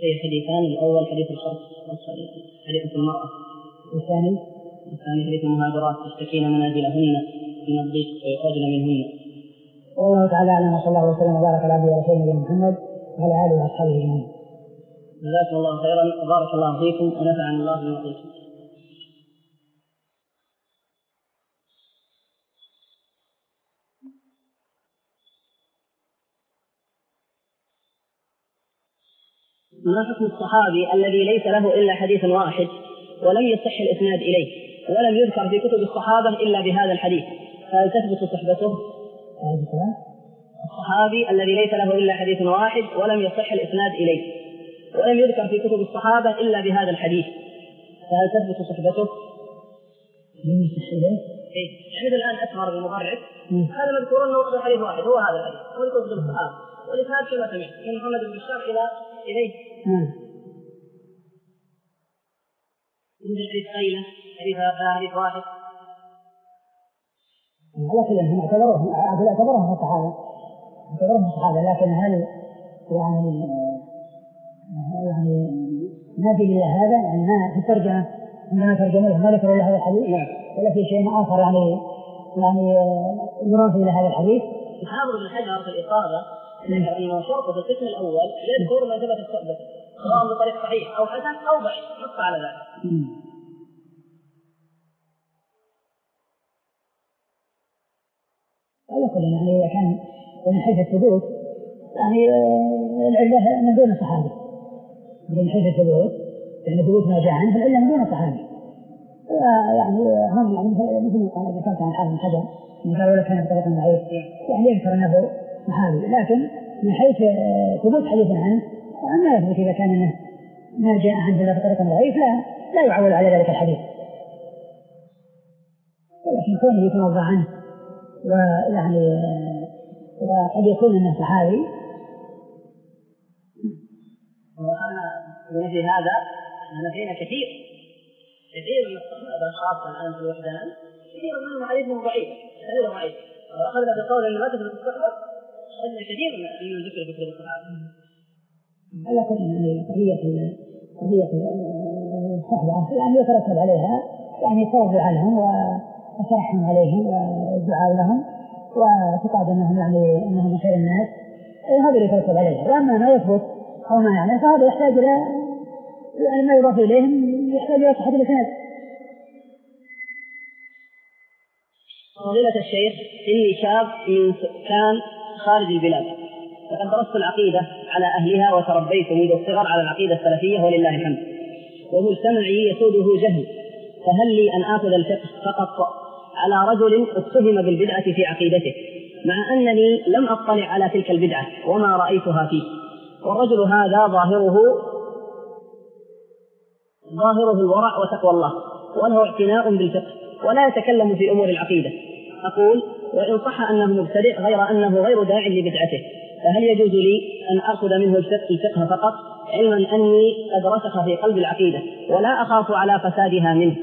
في حديثان، الأول حديث الخرق، حديث المرأة،
والثاني
الثاني حديث المهاجرات يشتكين منازلهن من الضيق ويخرجن منهن.
والله تعالى أعلم، وصلى الله وسلم وبارك على عبده ورسوله محمد وعلى آله وأصحابه أجمعين.
جزاكم الله خيرا وبارك الله فيكم ونفعنا الله بما قلتم. ما حكم الصحابي الذي ليس له إلا حديث واحد ولم يصح الإسناد إليه ولم يذكر في كتب الصحابة إلا بهذا الحديث، فهل تثبت صحبته؟ الصحابي الذي ليس له إلا حديث واحد ولم يصح الإسناد إليه ولم يذكر في كتب الصحابة إلا بهذا الحديث، فهل تثبت صحبته؟
لم يصح إليه؟
إيه، يعني الآن أشهر بالمغرب هذا مذكور أنه حديث واحد هو هذا الحديث وذكر كتب الصحابة، والإسناد كما سمعت من محمد بن بشار إلى إليه. يوجد حديث قيلة، حديث حديث واحد.
على كل هم اعتبروهم اعتبروهم الصحابة اعتبروهم الصحابة، لكن هل يعني يعني ما في إلا هذا؟ يعني ما في الترجمة عندما ترجموا له ما ذكروا له هذا الحديث ولا في شيء آخر يعني يعني يراد إلى هذا الحديث؟
الحافظ بن حجر في الإصابة ذكر أنه شرط في القسم الأول يذكر ما ثبت الصحبة سواء بطريق صحيح أو حسن أو ضعيف، نص على ذلك.
على كل يعني كان من حيث الثبوت يعني العلة من دون الصحابة، من حيث الثبوت يعني ثبوت ما جاء عنه العلة من دون الصحابة، يعني هم يعني مثل ما قال ذكرت عن حافظ بن حجر إن قالوا لك كان بطريقة ضعيف يعني يذكر أنه صحابي، لكن من حيث ثبوت حديث عنه ما يثبت إذا كان أنه ما جاء عنه إلا بطريقة ضعيف لا لا يعول على ذلك الحديث، ولكن كونه يتوضع عنه ويعني وقد يكون أنه صحابي.
وأنا في هذا أنا فينا كثير كثير من الصحابة خاصة الآن في الوحدان كثير منهم حديثهم ضعيف غير ضعيف، وأخذنا بقول أن ما تثبت الصحبة أخذنا كثير من ذكر ذكر الصحابة.
على كل يعني قضية قضية الصحبة يعني يترتب عليها يعني التوضع عنهم وترحم عليهم والدعاء لهم وتقعد أنهم يعني أنهم خير الناس، هذا اللي يترتب عليها. وأما ما يثبت أو ما يعني فهذا يحتاج إلى يعني ما يضاف إليهم يحتاج إلى صحة الإسناد.
فضيلة الشيخ إني شاب من كان خارج البلاد وقد درست العقيدة على أهلها وتربيت منذ الصغر على العقيدة السلفية ولله الحمد، ومجتمعي يسوده جهل، فهل لي أن آخذ الفقه فقط على رجل اتهم بالبدعة في عقيدته مع أنني لم أطلع على تلك البدعة وما رأيتها فيه، والرجل هذا ظاهره ظاهره الورع وتقوى الله وله اعتناء بالفقه ولا يتكلم في أمور العقيدة، أقول وإن صح أنه مبتدع غير أنه غير داع لبدعته، فهل يجوز لي أن أخذ منه الفقه فقط علما أني قد رسخ في قلب العقيدة ولا أخاف على فسادها منه؟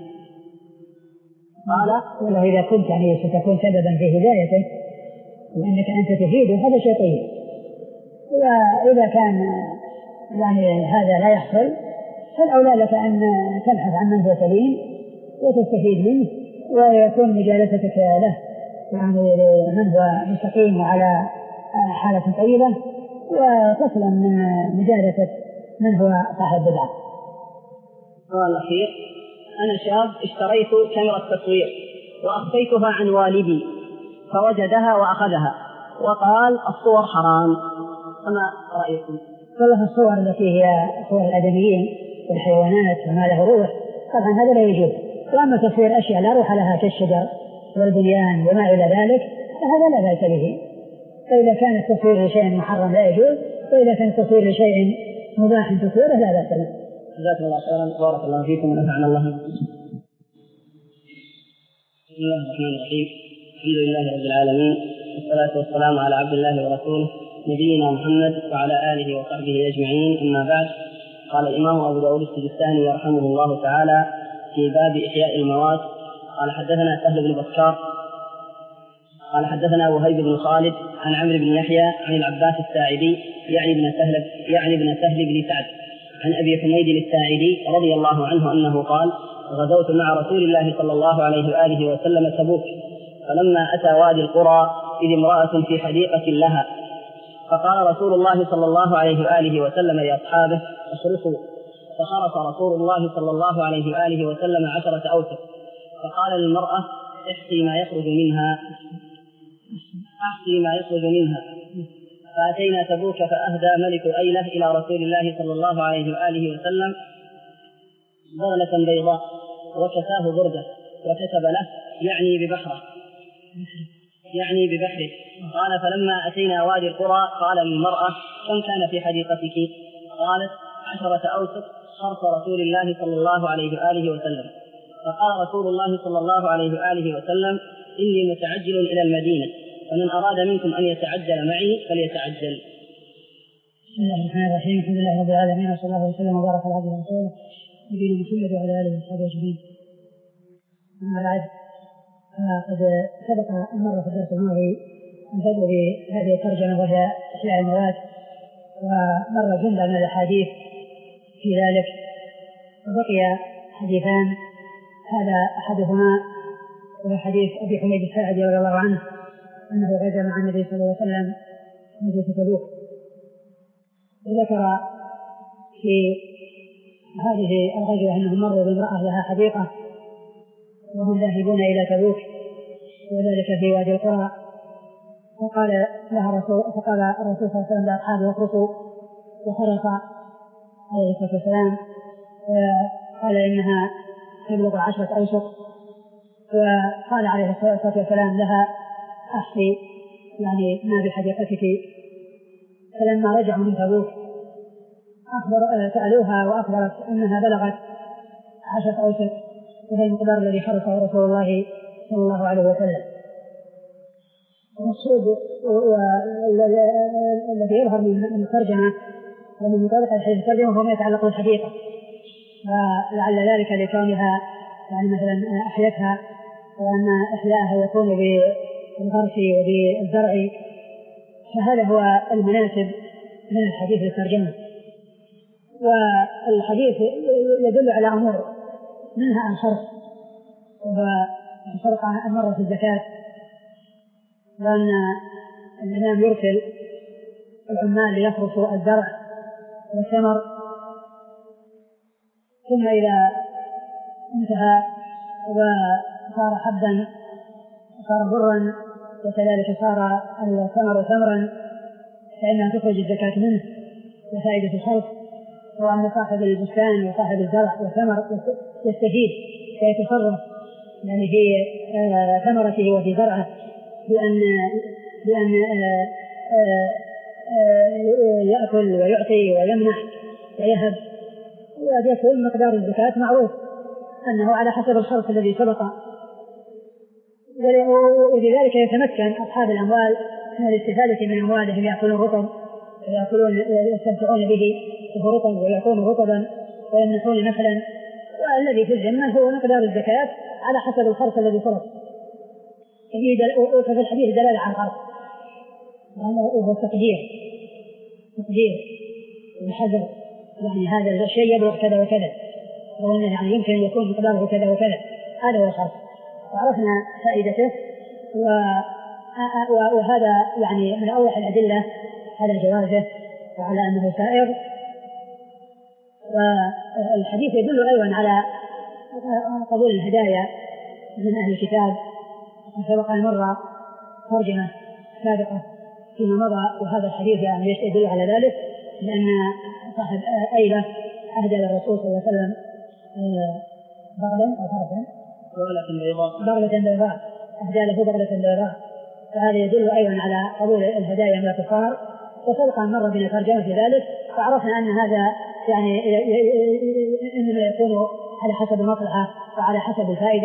قال والله إذا كنت يعني ستكون سببا في هدايته وأنك أنت تفيده هذا شيء طيب، وإذا كان يعني هذا لا يحصل فالأولى لك أن تبحث عن من هو سليم وتستفيد منه ويكون مجالستك له يعني من هو مستقيم وعلى حالة طيبة وتسلم من مجالسة من هو صاحب بدعة.
السؤال الأخير، أنا شاب اشتريت كاميرا تصوير وأخفيتها عن والدي فوجدها وأخذها وقال الصور حرام، فما رأيكم؟
والله الصور التي هي صور الآدميين والحيوانات وما له روح طبعا هذا لا يجوز، وأما تصوير أشياء لا روح لها كالشجر والبنيان وما إلى ذلك فهذا لا بأس به، فإذا كان التصوير لشيء محرم لا يجوز، وإذا كان التصوير لشيء مباح تصويره لا بأس به.
جزاكم الله خيرا بارك الله فيكم ونفعنا الله بكم. بسم الله الرحمن الرحيم، الحمد لله رب العالمين والصلاة والسلام على عبد الله ورسوله نبينا محمد وعلى آله وصحبه أجمعين، أما بعد. قال الإمام أبو داود السجستاني يرحمه الله تعالى في باب إحياء الموات قال حدثنا سهل بن بكار قال حدثنا وهيب بن خالد عن عمرو بن يحيى عن العباس الساعدي يعني بن سهل يعني بن سهل بن سعد عن أبي حميد الساعدي رضي الله عنه أنه قال: غزوت مع رسول الله صلى الله عليه وآله وسلم تبوك، فلما أتى وادي القرى إذ امرأة في حديقة لها، فقال رسول الله صلى الله عليه وآله وسلم لأصحابه: اخرسوا، فخرس رسول الله صلى الله عليه وآله وسلم عشرة أوسق، فقال للمرأة: احصي ما يخرج منها احصي ما يخرج منها فأتينا تبوك فأهدى ملك أيلة إلى رسول الله صلى الله عليه وآله وسلم بغلة بيضاء وكساه بردة وكتب له يعني ببحره يعني ببحره قال: فلما أتينا وادي القرى قال للمرأة: كم كان في حديقتك؟ قالت: عشرة أوسق خرص رسول الله صلى الله عليه وآله وسلم. فقال رسول الله صلى الله عليه وآله وسلم: إني متعجل إلى المدينة، ومن أراد منكم أن يتعجل معي فليتعجل.
بسم الله الرحمن الرحيم. الحمد لله رب العالمين، وصلى الله وسلم وبارك على عبده ورسوله نبينا محمد وعلى آله وصحبه أجمعين. أما بعد، فقد سبق المرة في الدرس الماضي أن تدعو بهذه الترجمة وهي إحياء المواد، ومر جملة من الأحاديث في ذلك، وبقي حديثان. هذا أحدهما هو حديث أبي حميد الساعدي رضي الله عنه أنه غزا مع النبي صلى الله عليه وسلم غزوة تبوك، وذكر في هذه الغزوة أنهم مروا بامرأة لها حديقة وهم ذاهبون إلى تبوك، وذلك في وادي القرى. فقال لها رسول فقال الرسول صلى الله عليه وسلم لأصحابه: اخرسوا، وخرص عليه الصلاة والسلام، وقال إنها تبلغ عشرة أوسق، وقال عليه الصلاة والسلام لها: أحصي يعني ما بحديقتك. فلما رجعوا من تبوك أخبر سألوها وأخبرت أنها بلغت عشرة أوسق، وهي المقدار الذي خرصه رسول الله صلى الله عليه وسلم. المقصود الذي يظهر من الترجمة ومن مطابقة الحديث الترجمة هو ما يتعلق بالحديقة، ولعل ذلك لكونها يعني مثلا أحيتها، وأن إحياءها يكون بالغرس وبالزرع، فهذا هو المناسب من الحديث للترجمة. والحديث يدل على أمور، منها الحرص، وهو الفرق عن مرة في الزكاة، وأن الإمام يرسل العمال ليخرسوا الزرع والثمر، ثم إذا انتهى وصار حبا صار برا، وكذلك صار الثمر ثمرا، فإنها تخرج الزكاة منه وفائدة الخلق، وأن صاحب البستان وصاحب الزرع والثمر يستفيد ويتصرف يعني في ثمرته وفي زرعه، بأن بأن يأكل ويعطي ويمنح ويهب، ويكون مقدار الزكاة معروف أنه على حسب الخلق الذي سبق. ولذلك يتمكن أصحاب الأموال من الاستفادة من أموالهم، يأكلون رطب ويأكلون يستمتعون به وهو رطب، ويأكلون رطبا ويمنحون نخلا، والذي في الذمة هو مقدار الزكاة على حسب الخلق الذي سبق. وفي الحديث دلالة على الخلق، وهو التقدير تقدير الحذر، يعني هذا الشيء يبلغ كذا وكذا، يعني يمكن أن يكون مقداره كذا وكذا، هذا هو الخلق. وعرفنا فائدته، وهذا يعني من أوضح الأدلة على جوازه وعلى أنه سائر. والحديث يدل أيضا على قبول الهدايا من أهل الكتاب، سبق مرة ترجمة سابقة فيما مضى، وهذا الحديث يعني يدل على ذلك، لأن صاحب أيلة أهدى للرسول صلى الله عليه وسلم بغلا أو فرسا
بغلة بيضاء
بغلة بيضاء أهدى له بغلة بيضاء، فهذا يدل أيضا على قبول الهدايا من الكفار. وسبق مرة بنا ترجمة في ذلك، فعرفنا أن هذا يعني إنما يكون على حسب المصلحة وعلى حسب الفائدة.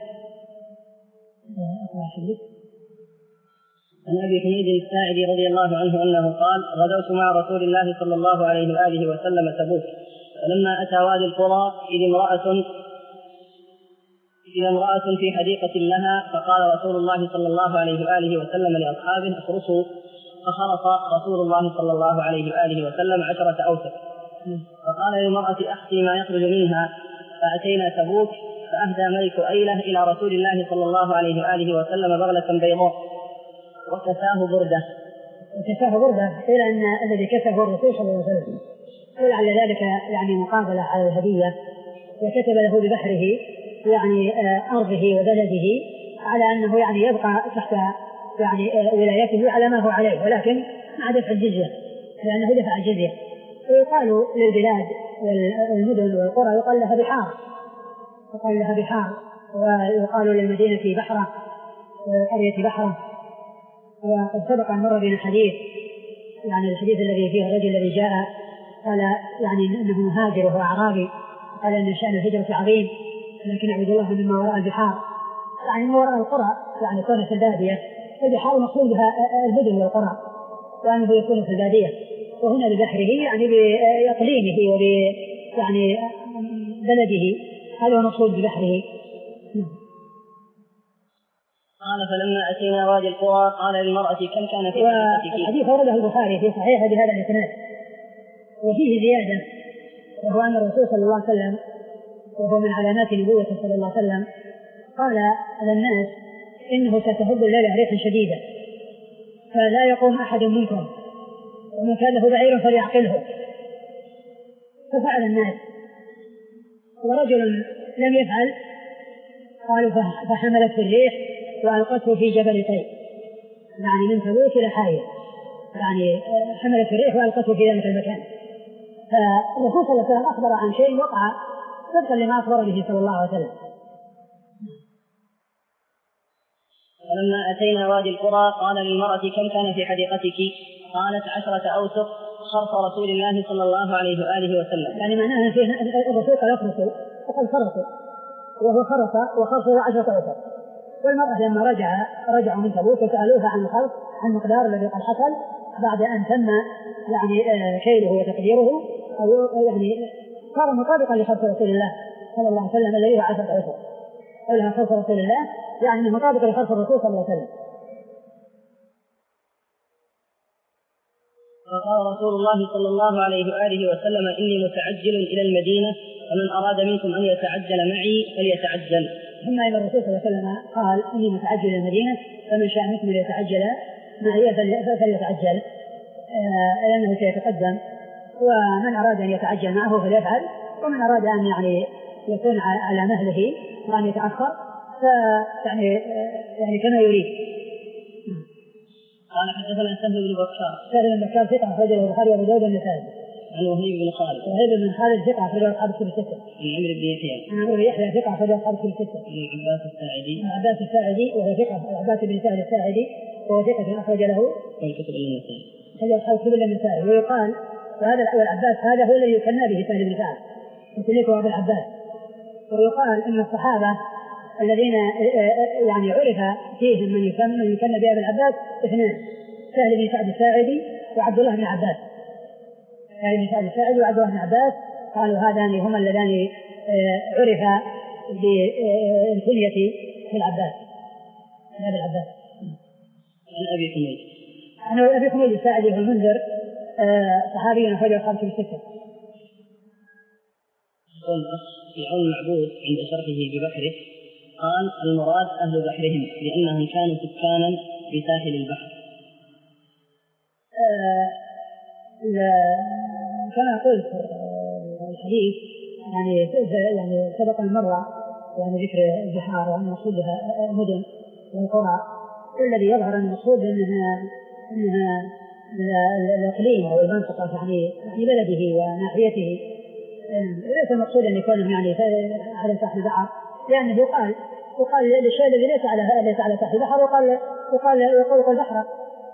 عن أبي حميد الساعدي رضي الله عنه أنه قال: غدوت مع رسول الله صلى الله عليه وآله وسلم تبوك، فلما أتى وادي القرى إذ امرأة إذا امرأة في حديقة لها فقال رسول الله صلى الله عليه وآله وسلم لأصحابه اخرصوا، فخرص رسول الله صلى الله عليه وآله وسلم عشرة أوسق. فقال للمرأة أخفي ما يخرج منها، فأتينا تبوك فأهدى ملك أيلة إلى رسول الله صلى الله عليه وآله وسلم بغلة بيضاء وكساه بردة.
وكساه بردة إلى أن الذي كساه الرسول صلى الله عليه وسلم، ولعل ذلك يعني مقابلة على الهدية، وكتب له ببحره يعني أرضه وبلده على أنه يعني يبقى تحت يعني ولايته على ما هو عليه، ولكن مع دفع الجزية، لأنه دفع الجزية. ويقال للبلاد والمدن والقرى يقال لها بحار، يقال لها بحار، ويقال للمدينة بحرة والقرية بحرة. وقد سبق أن مر بنا الحديث، يعني الحديث الذي فيه الرجل الذي جاء قال يعني أنه مهاجر وهو أعرابي، قال أن شأن الهجرة عظيم لكن أعبد الله مما وراء البحار، يعني من وراء القرى، يعني كون في البادية. البحار مقصود بها المدن والقرى، وأنه يكون في البادية، وهنا ببحره يعني بإقليمه وب يعني بلده، هذا هو مقصود ببحره.
قال فلما أتينا وادي القرى قال للمرأة كم كان في حديقتك؟
الحديث ورده البخاري في صحيحه بهذا الإسناد، وفيه زيادة، وهو أن الرسول صلى الله عليه وسلم وهو من علامات نبوته صلى الله عليه وسلم قال على الناس إنه ستهب الليلة ريح شديدة فلا يقوم أحد منكم، ومن كان له بعير فليعقله. ففعل الناس، ورجل لم يفعل قالوا فحملت في الريح وألقته في جبل طيب، يعني من تبوك إلى حائل، يعني حملت في الريح وألقته في ذلك المكان. فالرسول صلى الله عليه وسلم أخبر عن شيء وقع صدقا لما أخبر به صلى الله عليه وسلم.
ولما أتينا وادي القرى قال للمرأة كم كان في حديقتك؟ قالت عشرة أوسق خرص رسول الله صلى الله عليه وآله وسلم.
يعني معناها فيه الرسول قال اخرصوا فقد خرصوا، وهو خرص وخرصوا عشرة أوسق. والمرأة لما رجع رجعوا من تبوك وسألوها عن الخرص، عن مقدار الذي قد حصل بعد أن تم يعني كيله وتقديره، أو يعني صار مطابقا لخرص رسول الله صلى الله عليه وسلم الذي هو عشرة أوسق. قولها خرص رسول الله يعني مطابق لخرص الرسول صلى الله عليه وسلم.
فقال رسول الله صلى الله عليه وآله وسلم إني متعجل إلى المدينة ومن أراد منكم أن يتعجل معي فليتعجل.
ثم إن الرسول صلى الله عليه وسلم قال إني متعجل إلى المدينة فمن شاء منكم أن يتعجل معي فليتعجل، لأنه سيتقدم، ومن أراد أن يتعجل معه فليفعل، ومن أراد أن يعني يكون على مهله وأن يتأخر فيعني يعني كما يريد.
قال حدثنا سهل بن بكار.
سهل بن بكار ثقة أخرجه البخاري وأبو داود والنسائي.
عن وهيب بن خالد.
وهيب بن خالد ثقة أخرجه أصحاب الكتب الستة.
عن عمرو بن يحيى.
عن عمرو بن يحيى ثقة أخرجه أصحاب الكتب الستة.
عن عباس الساعدي.
عن عباس الساعدي وهو ثقة، عباس بن سهل الساعدي وهو ثقة أخرج له
والكتب النسائي.
أخرج أصحاب الكتب النسائي. ويقال وهذا الأول عباس هذا هو الذي يكنى به سهل بن سعد وكنيته أبو العباس. ويقال أن الصحابة الذين يعني عرف فيهم من يكنى من يكنى بأبي العباس اثنان، سهل بن سعد الساعدي وعبد الله بن عباس. سهل بن سعد الساعدي وعبد الله بن عباس قالوا هذان هما اللذان عرف بالكنية بالعباس أبي العباس.
عن أبي حميد.
عن أبي حميد الساعدي بن المنذر صحابي أخرجه أصحاب الكتب الستة.
في عون المعبود عند شرحه ببحره قال المراد أهل بحرهم لأنهم كانوا سكانا في ساحل البحر.
آه كما قلت الحديث يعني يعني سبق المرة يعني ذكر البحار وأن المقصود بها المدن والقرى، والذي يظهر أن المقصود أنها أنها الإقليم أو المنطقة يعني يعني بلده وناحيته، وليس المقصود أن يكون يعني على ساحل البحر، لأنه يقال يقال للشيء الذي ليس على ليس على ساحل البحر وقال يقال يقول البحر.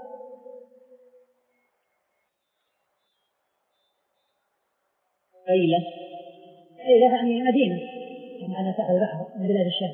أيلة
أيلة يعني مدينة على ساحل البحر من بلاد الشام.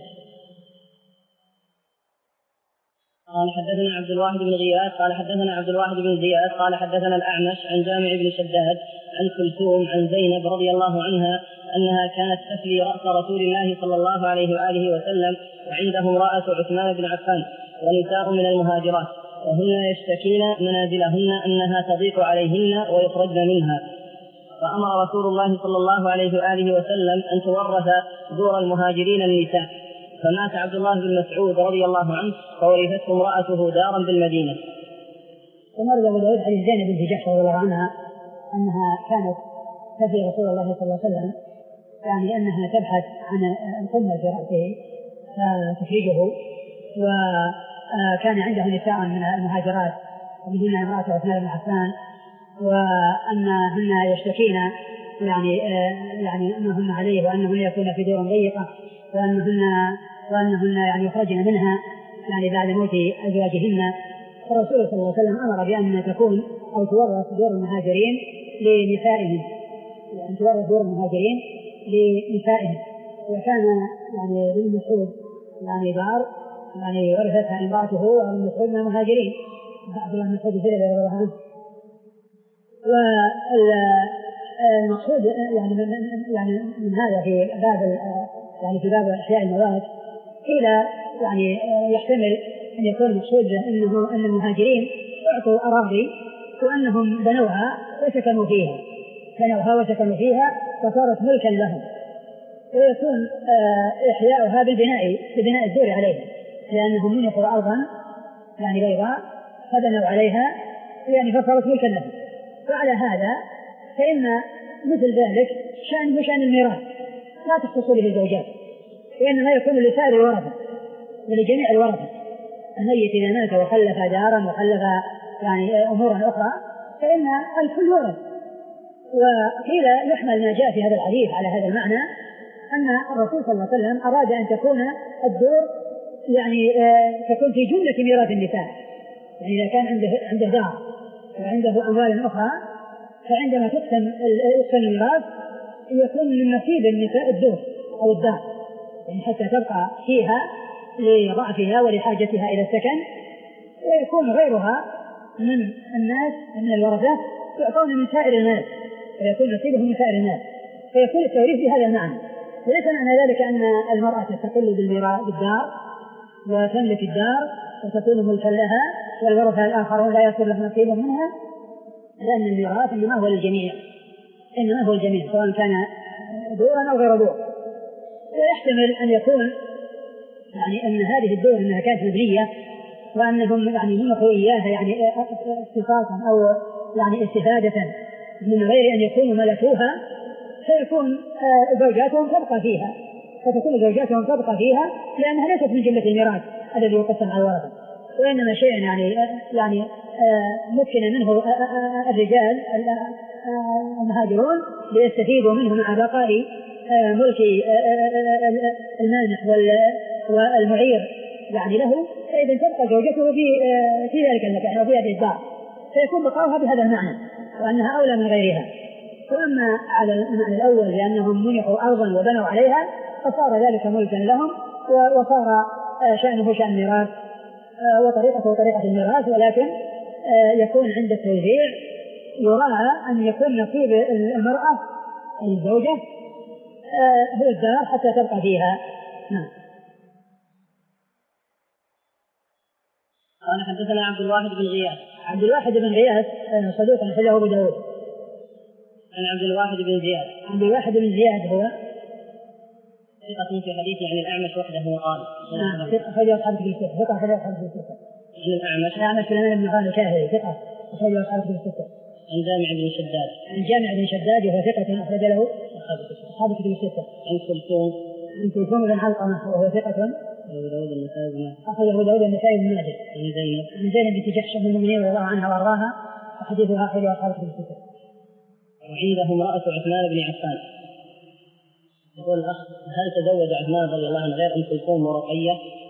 قال حدثنا عبد الواحد بن غياث قال حدثنا عبد الواحد بن زياد قال حدثنا الأعمش عن جامع بن شداد عن كلثوم عن زينب رضي الله عنها أنها كانت تفلي رأس رسول الله صلى الله عليه وآله وسلم وعنده امرأة عثمان بن عفان ونساء من المهاجرات وهن يشتكين منازلهن أنها تضيق عليهن ويخرجن منها، فأمر رسول الله صلى الله عليه وآله وسلم أن تورث دور المهاجرين النساء، فمات عبد الله بن مسعود رضي الله عنه فورثته امرأته دارا بالمدينة.
ثم رد أبو داود حديث زينب بنت جحش رضي الله عنها أنها كانت تفي رسول الله صلى الله عليه وسلم، يعني أنها تبحث عن القمة في رأسه فتفرجه، وكان عنده نساء من المهاجرات ومنهن امرأة عثمان بن عفان وأنهن يشتكين يعني يعني أنهن عليه وأنهن يكون في دور ضيقة وأنهن وأنهن يعني يخرجن منها يعني بعد موت أزواجهن. فالرسول صلى الله عليه وسلم أمر بأن تكون أو تورث دور المهاجرين لنسائهم، أن تورث دور المهاجرين لنسائهم. وكان يعني ابن مسعود يعني دار يعني ورثتها امرأته وابن مسعود من المهاجرين، عبد الله بن مسعود رضي الله عنه. والمقصود يعني من يعني من هذا في باب يعني في باب احياء المواد قيل يعني يحتمل ان يكون المقصود انه ان المهاجرين اعطوا اراضي وانهم بنوها وسكنوا فيها بنوها وسكنوا فيها فصارت ملكا لهم، ويكون احياؤها بالبناء ببناء الدور عليها لانهم منحوا ارضا يعني بيضاء فبنوا عليها يعني فصارت ملكا لهم. وعلى هذا فإن مثل ذلك شأنه شأن الميراث لا تختص به الزوجات، وإنما يكون لسائر الورثة ولجميع الورثة. الميت إذا مات وخلف دارا وخلف يعني أمورا أخرى فإن الكل ورث. وقيل يحمل ما جاء في هذا الحديث على هذا المعنى أن الرسول صلى الله عليه وسلم أراد أن تكون الدور يعني تكون في جملة ميراث النساء، يعني إذا كان عنده عنده دار وعنده أموال أخرى فعندما تقسم يقسم الميراث يكون من نصيب النساء الدور أو الدار، يعني حتى تبقى فيها لضعفها ولحاجتها إلى السكن، ويكون غيرها من الناس من الورثة يعطون من سائر المال ويكون نصيبهم من سائر المال، فيكون التوريث بهذا المعنى. وليس معنى ذلك أن المرأة تستقل بالميراث بالدار وتملك الدار وتكون ملكا لها والورثة الآخرون لا يصير لهم نصيب منها، لأن الميراث إنما هو للجميع إنما هو الجميع سواء كان دورا أو غير دور. ويحتمل أن يكون يعني أن هذه الدور أنها كانت مبنية وأنهم يعني منحوا إياها يعني اختصاصا أو يعني استفادة من غير أن يكونوا ملكوها، فيكون زوجاتهم تبقى فيها فتكون زوجاتهم تبقى فيها لأنها ليست من جملة الميراث الذي يقسم على الورثة، وإنما شيء يعني يعني ممكن منه الرجال المهاجرون ليستفيدوا منه مع بقاء ملك المانح والمعير يعني له، فإذا تبقى زوجته في في ذلك المكان أو في هذه الدار فيكون بقاؤها بهذا المعنى وأنها أولى من غيرها. وأما على المعنى الأول لأنهم منحوا أرضا وبنوا عليها فصار ذلك ملكا لهم وصار شأنه شأن ميراث وطريقته طريقة الميراث، ولكن يكون عند التوزيع يراعى أن يكون نصيب المرأة أي الزوجة هو الدار حتى تبقى فيها. نعم.
قال حدثنا عبد الواحد بن غياث.
عبد الواحد بن غياث صدوق أخرجه أبو داود.
عن عبد الواحد بن زياد.
عبد الواحد بن زياد هو
ثقة في حديثه عن الأعمش وحده قال.
نعم. ثقة أخرجه أصحاب الكتب الستة. ثقة أخرجه أصحاب الكتب الستة.
عن الأعمش.
الأعمش سليمان بن خالد الكاهلي ثقة أخرجه أصحاب الكتب الستة.
عن جامع بن شداد.
عن جامع بن شداد وهو ثقة أخرج له أصحاب الكتب الستة.
عن كلثوم.
عن كلثوم بن علقمة وهو ثقة
أبو داود النسائي بن ماجه.
أخرجه داود النسائي بن ماجه.
عن زينب.
عن زينب بنت جحش أم المؤمنين رضي الله عنها وأرضاها وحديثها أخرجه أصحاب الكتب الستة.
وعنده امرأة عثمان بن عفان. يقول الأخ هل تزوج عثمان رضي الله عنه غير أم كلثوم ورقية؟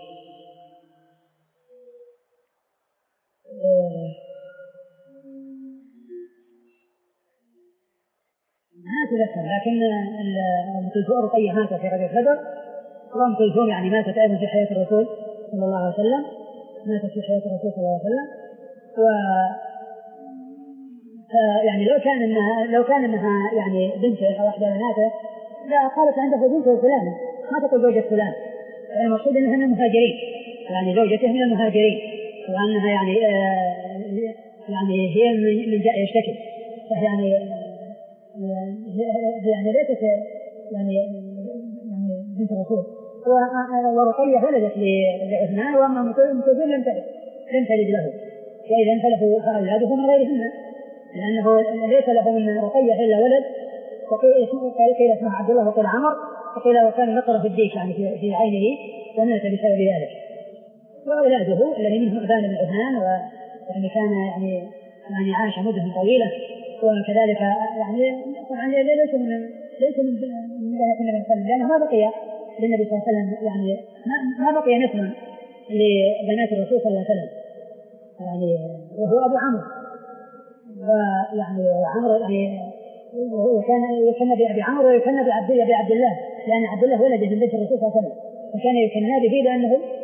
ما تذكر، لكن أم كلثوم رقية ماتت في غزوة بدر، وأم كلثوم يعني ماتت أيضا في حياة الرسول صلى الله عليه وسلم ماتت في حياة الرسول صلى الله عليه وسلم. فيعني لو كان انها لو كان انها يعني بنته او احدى بناته لا قالت عنده بنته فلان، ما تقول زوجة فلان. المقصود انها من المهاجرين، يعني زوجته من المهاجرين، وانها يعني آه يعني هي من جاء يشتكي، فيعني يعني ليست يعني يعني بنت الرسول. ورقية ولدت لعثمان واما متوفين لم تلد لم تلد له، فاذا فله اولاده من غيرهن، لانه ليس له من رقية الا ولد، وقيل اسمه عبد الله وقيل عمر، وقيل وكان نقر في الديك يعني في عينه ومات بسبب ذلك. واولاده الذي منهم عثمان بن عثمان، ويعني كان يعني يعني عاش مدة طويلة، وكذلك يعني طبعا ليس من ليس من النبي صلى الله عليه وسلم، لأنه ما بقي للنبي صلى الله عليه وسلم يعني ما ما بقي نسل لبنات الرسول صلى الله عليه وسلم، يعني وهو أبو عمرو، ويعني عمرو يعني وكان يكنى بأبي عمرو ويكنى بعبد الله، لأن عبد الله ولد من بنت الرسول صلى الله عليه وسلم، فكان يكنى به لأنه